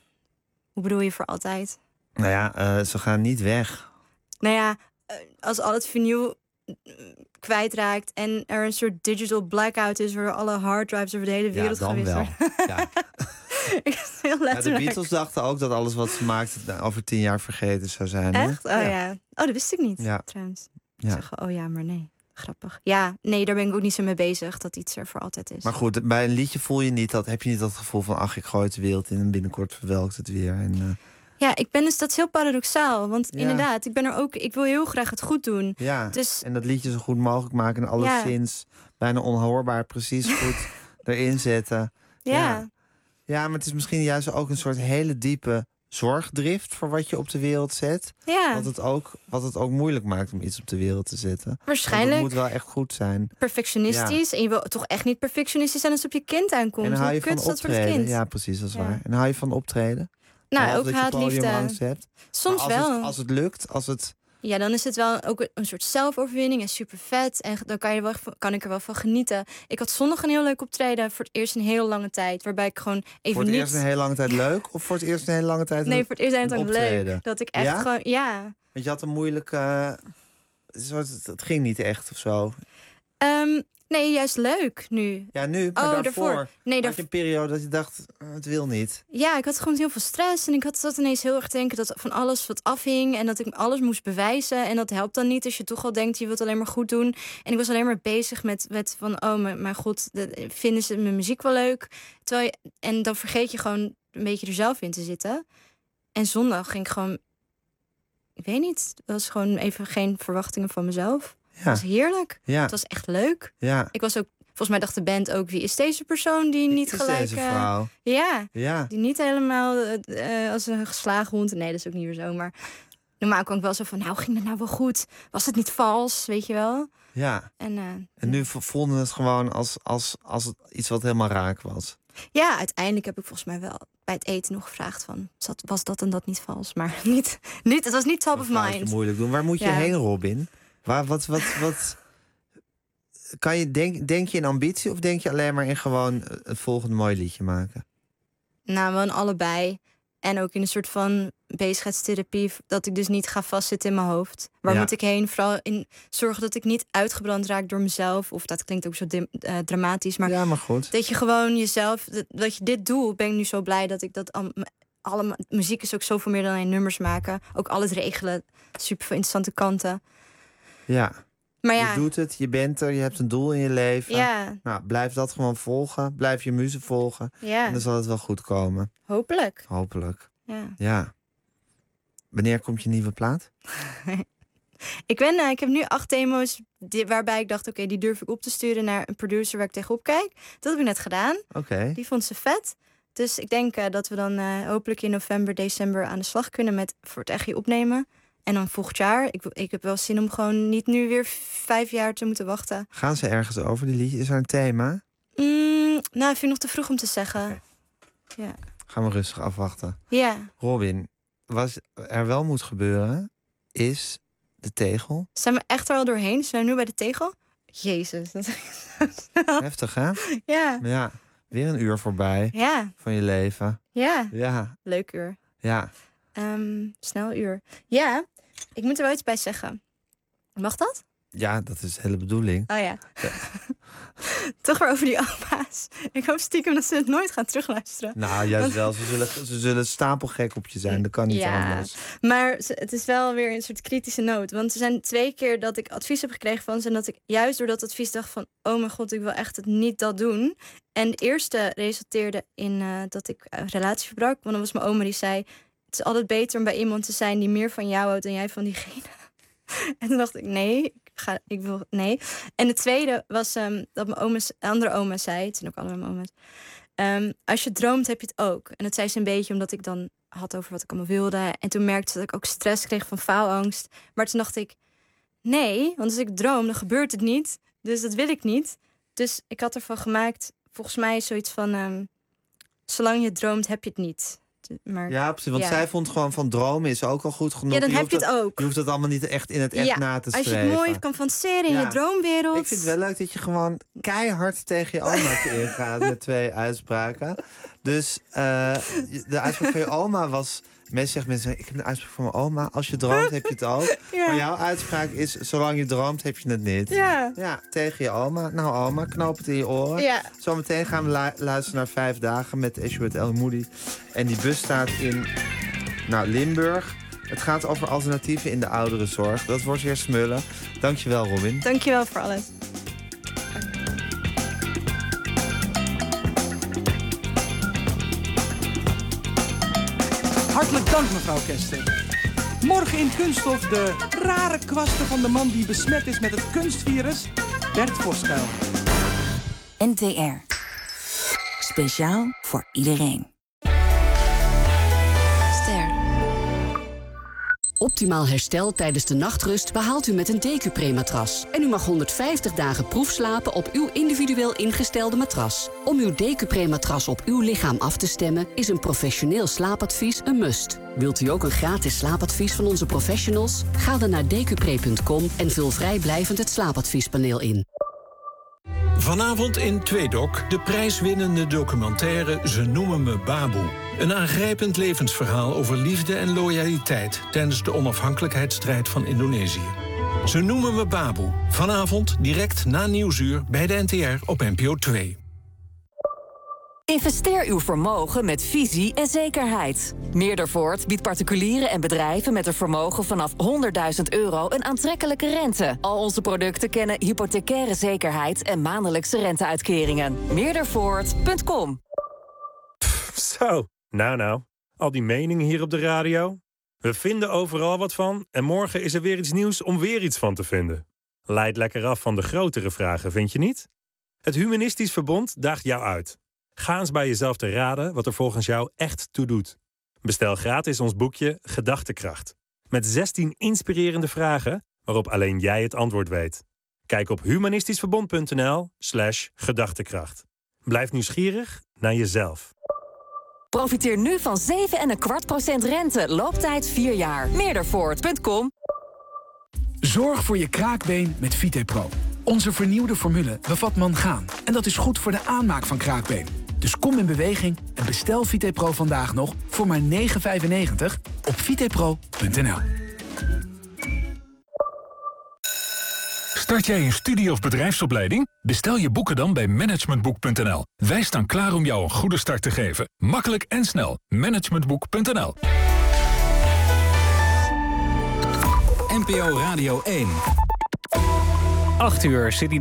Hoe bedoel je voor altijd? Nou ja, uh, ze gaan niet weg. Nou ja, als al het vinyl kwijtraakt... en er een soort digital blackout is... waar alle harddrives over de hele wereld ja, dan geweest wel. worden. Ja. Ik was heel Ja, letterlijk. de Beatles dachten ook dat alles wat ze maakten... over tien jaar vergeten zou zijn. Hè? Echt? Oh ja. ja. Oh, dat wist ik niet, ja. trouwens. Ja. Zeggen, oh ja, maar nee. Grappig. Ja, nee, daar ben ik ook niet zo mee bezig... dat iets er voor altijd is. Maar goed, bij een liedje voel je niet dat, heb je niet dat gevoel van... ach, ik gooi het de wereld in en binnenkort verwelkt het weer. En, uh... Ja, ik ben dus, dat is heel paradoxaal. Want Ja. inderdaad, ik ben er ook... ik wil heel graag het goed doen. Ja, Dus, en dat liedje zo goed mogelijk maken... en alleszins bijna onhoorbaar precies goed erin zetten. ja. Ja. Ja, maar het is misschien juist ook een soort hele diepe zorgdrift... voor wat je op de wereld zet. Ja. Wat het ook, wat het ook moeilijk maakt om iets op de wereld te zetten. Waarschijnlijk. Want het moet wel echt goed zijn. Perfectionistisch. Ja. En je wil toch echt niet perfectionistisch zijn als het op je kind aankomt. En dan hou je Hoe kut van is dat voor het optreden. kind? Ja, precies, dat is Ja. waar. En hou je van optreden? Nou, Behalve ook dat je haatliefde. podiumangst hebt. Soms Maar als wel. Het, als het lukt, als het... Ja, dan is het wel ook een soort zelfoverwinning en super vet. En dan kan, je wel, kan ik er wel van genieten. Ik had zondag een heel leuk optreden voor het eerst een hele lange tijd. Waarbij ik gewoon even Voor het niet... eerst een hele lange tijd leuk? Of voor het eerst een hele lange tijd Nee, een, voor het eerst een een tijd optreden? leuk. Dat ik echt Ja? gewoon... Ja. Want je had een moeilijke... Uh, soort, het ging niet echt of zo. Um, nee, juist leuk nu. Ja, nu, maar oh, daarvoor. daarvoor. Nee, had daar... je een periode dat je dacht, uh, het wil niet. Ja, ik had gewoon heel veel stress. En ik had dat ineens heel erg denken dat van alles wat afhing. En dat ik alles moest bewijzen. En dat helpt dan niet als je toch al denkt, je wilt alleen maar goed doen. En ik was alleen maar bezig met, met van, oh mijn, mijn god, de, vinden ze mijn muziek wel leuk? Terwijl je, en dan vergeet je gewoon een beetje er zelf in te zitten. En zondag ging ik gewoon, ik weet niet, het was gewoon even geen verwachtingen van mezelf. Ja. Het was heerlijk. Ja. Het was echt leuk. Ja. Ik was ook, volgens mij dacht de band ook, wie is deze persoon die niet is gelijk... deze uh, vrouw? Ja, Ja. die niet helemaal uh, als een geslagen hond. Nee, dat is ook niet weer zo. Maar normaal kwam ik wel zo van, nou, ging dat nou wel goed? Was het niet vals, weet je wel? Ja. En, uh, En nu vonden het gewoon als, als, als het iets wat helemaal raak was. ja, uiteindelijk heb ik volgens mij wel bij het eten nog gevraagd van, zat, was dat en dat niet vals? Maar niet, niet het was niet top of Vraag je mind. moeilijk doen. Waar moet je Ja. heen, Robin? Waar, wat, wat, wat... kan je denk, denk je in ambitie of denk je alleen maar in gewoon het volgende mooie liedje maken? Nou, wel in allebei. En ook in een soort van bezigheidstherapie. Dat ik dus niet ga vastzitten in mijn hoofd. Waar Ja. moet ik heen? Vooral in zorgen dat ik niet uitgebrand raak door mezelf. Of dat klinkt ook zo dim- uh, dramatisch. Maar, ja, maar goed. Dat je gewoon jezelf... Dat, dat je dit doet, ben ik nu zo blij dat ik dat... Al, alle, muziek is ook zoveel meer dan alleen nummers maken. Ook alles regelen. Super veel interessante kanten. Ja. Maar ja. Je doet het, je bent er, je hebt een doel in je leven. Ja. Nou, blijf dat gewoon volgen. Blijf je muze volgen. Ja. En dan zal het wel goed komen. Hopelijk. Hopelijk. Ja. Ja. Wanneer komt je nieuwe plaat? Ik, ben, uh, ik heb nu acht demo's die, waarbij ik dacht... oké, okay, die durf ik op te sturen naar een producer waar ik tegenop kijk. Dat heb ik net gedaan. Oké. Okay. Die vond ze vet. Dus ik denk uh, dat we dan uh, hopelijk in november, december aan de slag kunnen... met voor het echt opnemen. En dan volgend jaar. Ik, ik heb wel zin om gewoon niet nu weer vijf jaar te moeten wachten. Gaan ze ergens over, die liedjes? Is er een thema? Mm, nou, ik vind het nog te vroeg om te zeggen. Okay. Ja. Gaan we rustig afwachten. Ja. Robin, wat er wel moet gebeuren, is de tegel. Zijn we echt er al doorheen? Zijn we nu bij de tegel? Jezus. Dat is heftig, hè? Ja. Ja. Weer een uur voorbij. Ja. Van je leven. Ja. Ja. Leuk uur. Ja. Um, snel uur. Ja, ik moet er wel iets bij zeggen. Mag dat? Ja, dat is de hele bedoeling. Oh ja. ja. Toch weer over die oma's. Ik hoop stiekem dat ze het nooit gaan terugluisteren. Nou, juist Want... wel. Ze zullen, ze zullen stapelgek op je zijn. Dat kan niet ja, anders. Maar het is wel weer een soort kritische noot. Want er zijn twee keer dat ik advies heb gekregen van ze... en dat ik juist door dat advies dacht van... oh mijn god, ik wil echt het niet dat doen. En de eerste resulteerde in uh, dat ik een relatie verbrak. Want dan was mijn oma die zei... het is altijd beter om bij iemand te zijn die meer van jou houdt... dan jij van diegene. En toen dacht ik, nee, ik, ga, ik wil, nee. En de tweede was um, dat mijn oma's, andere oma zei... het zijn ook allemaal mijn oma's... Um, als je droomt, heb je het ook. En dat zei ze een beetje omdat ik dan had over wat ik allemaal wilde. En toen merkte dat ik ook stress kreeg van faalangst. Maar toen dacht ik, nee, want als ik droom, dan gebeurt het niet. Dus dat wil ik niet. Dus ik had ervan gemaakt, volgens mij zoiets van... Um, zolang je droomt, heb je het niet. Maar, ja, precies. Want ja. zij vond gewoon van dromen is ook al goed genoeg. Ja, dan je heb je het dat, ook. Je hoeft het allemaal niet echt in het echt ja, na te als streven. je het mooi kan fantaseren in ja. je droomwereld. Ik vind het wel leuk dat je gewoon keihard tegen je oma ingaat met twee uitspraken. Dus uh, de uitspraak van je oma was... Mensen zeggen, mensen, ik heb een uitspraak van mijn oma. Als je droomt, heb je het ook. Ja. Maar jouw uitspraak is, zolang je droomt, heb je het niet. Ja. Ja, tegen je oma. Nou, oma, knoop het in je oren. Ja. Zometeen gaan we lu- luisteren naar Vijf Dagen met Eshuet El Moody. En die bus staat in nou, Limburg. Het gaat over alternatieven in de ouderenzorg. Dat wordt weer smullen. Dankjewel, Robin. Dankjewel voor alles. Hartelijk dank, mevrouw Kester. Morgen in Kunststof de rare kwasten van de man die besmet is met het kunstvirus, Bert Voskuil. N T R. Speciaal voor iedereen. Ster. Optimaal herstel tijdens de nachtrust behaalt u met een Decupre-matras. En u mag honderdvijftig dagen proefslapen op uw individueel ingestelde matras. Om uw Decupre-matras op uw lichaam af te stemmen... is een professioneel slaapadvies een must. Wilt u ook een gratis slaapadvies van onze professionals? Ga dan naar decupre punt com en vul vrijblijvend het slaapadviespaneel in. Vanavond in Tweedok de prijswinnende documentaire Ze noemen me Baboe. Een aangrijpend levensverhaal over liefde en loyaliteit... tijdens de onafhankelijkheidsstrijd van Indonesië. Ze noemen me Baboe. Vanavond direct na Nieuwsuur bij de N T R op N P O twee. Investeer uw vermogen met visie en zekerheid. Meerdervoort biedt particulieren en bedrijven met een vermogen vanaf honderdduizend euro een aantrekkelijke rente. Al onze producten kennen hypothecaire zekerheid en maandelijkse renteuitkeringen. Meerdervoort punt com. Zo, nou nou, al die meningen hier op de radio. We vinden overal wat van en morgen is er weer iets nieuws om weer iets van te vinden. Leidt lekker af van de grotere vragen, vind je niet? Het Humanistisch Verbond daagt jou uit. Ga eens bij jezelf te raden wat er volgens jou echt toe doet. Bestel gratis ons boekje Gedachtekracht. Met zestien inspirerende vragen waarop alleen jij het antwoord weet. Kijk op humanistischverbond punt n l slash gedachtekracht. Blijf nieuwsgierig naar jezelf. Profiteer nu van zeven komma vijf procent rente. Looptijd vier jaar. Meerdervoort punt com. Zorg voor je kraakbeen met Vitepro. Onze vernieuwde formule bevat mangaan. En dat is goed voor de aanmaak van kraakbeen. Dus kom in beweging en bestel VitePro vandaag nog voor maar negen vijfennegentig op vitepro punt n l. Start jij een studie- of bedrijfsopleiding? Bestel je boeken dan bij managementboek punt n l. Wij staan klaar om jou een goede start te geven. Makkelijk en snel. managementboek punt n l. N P O Radio één. acht uur, City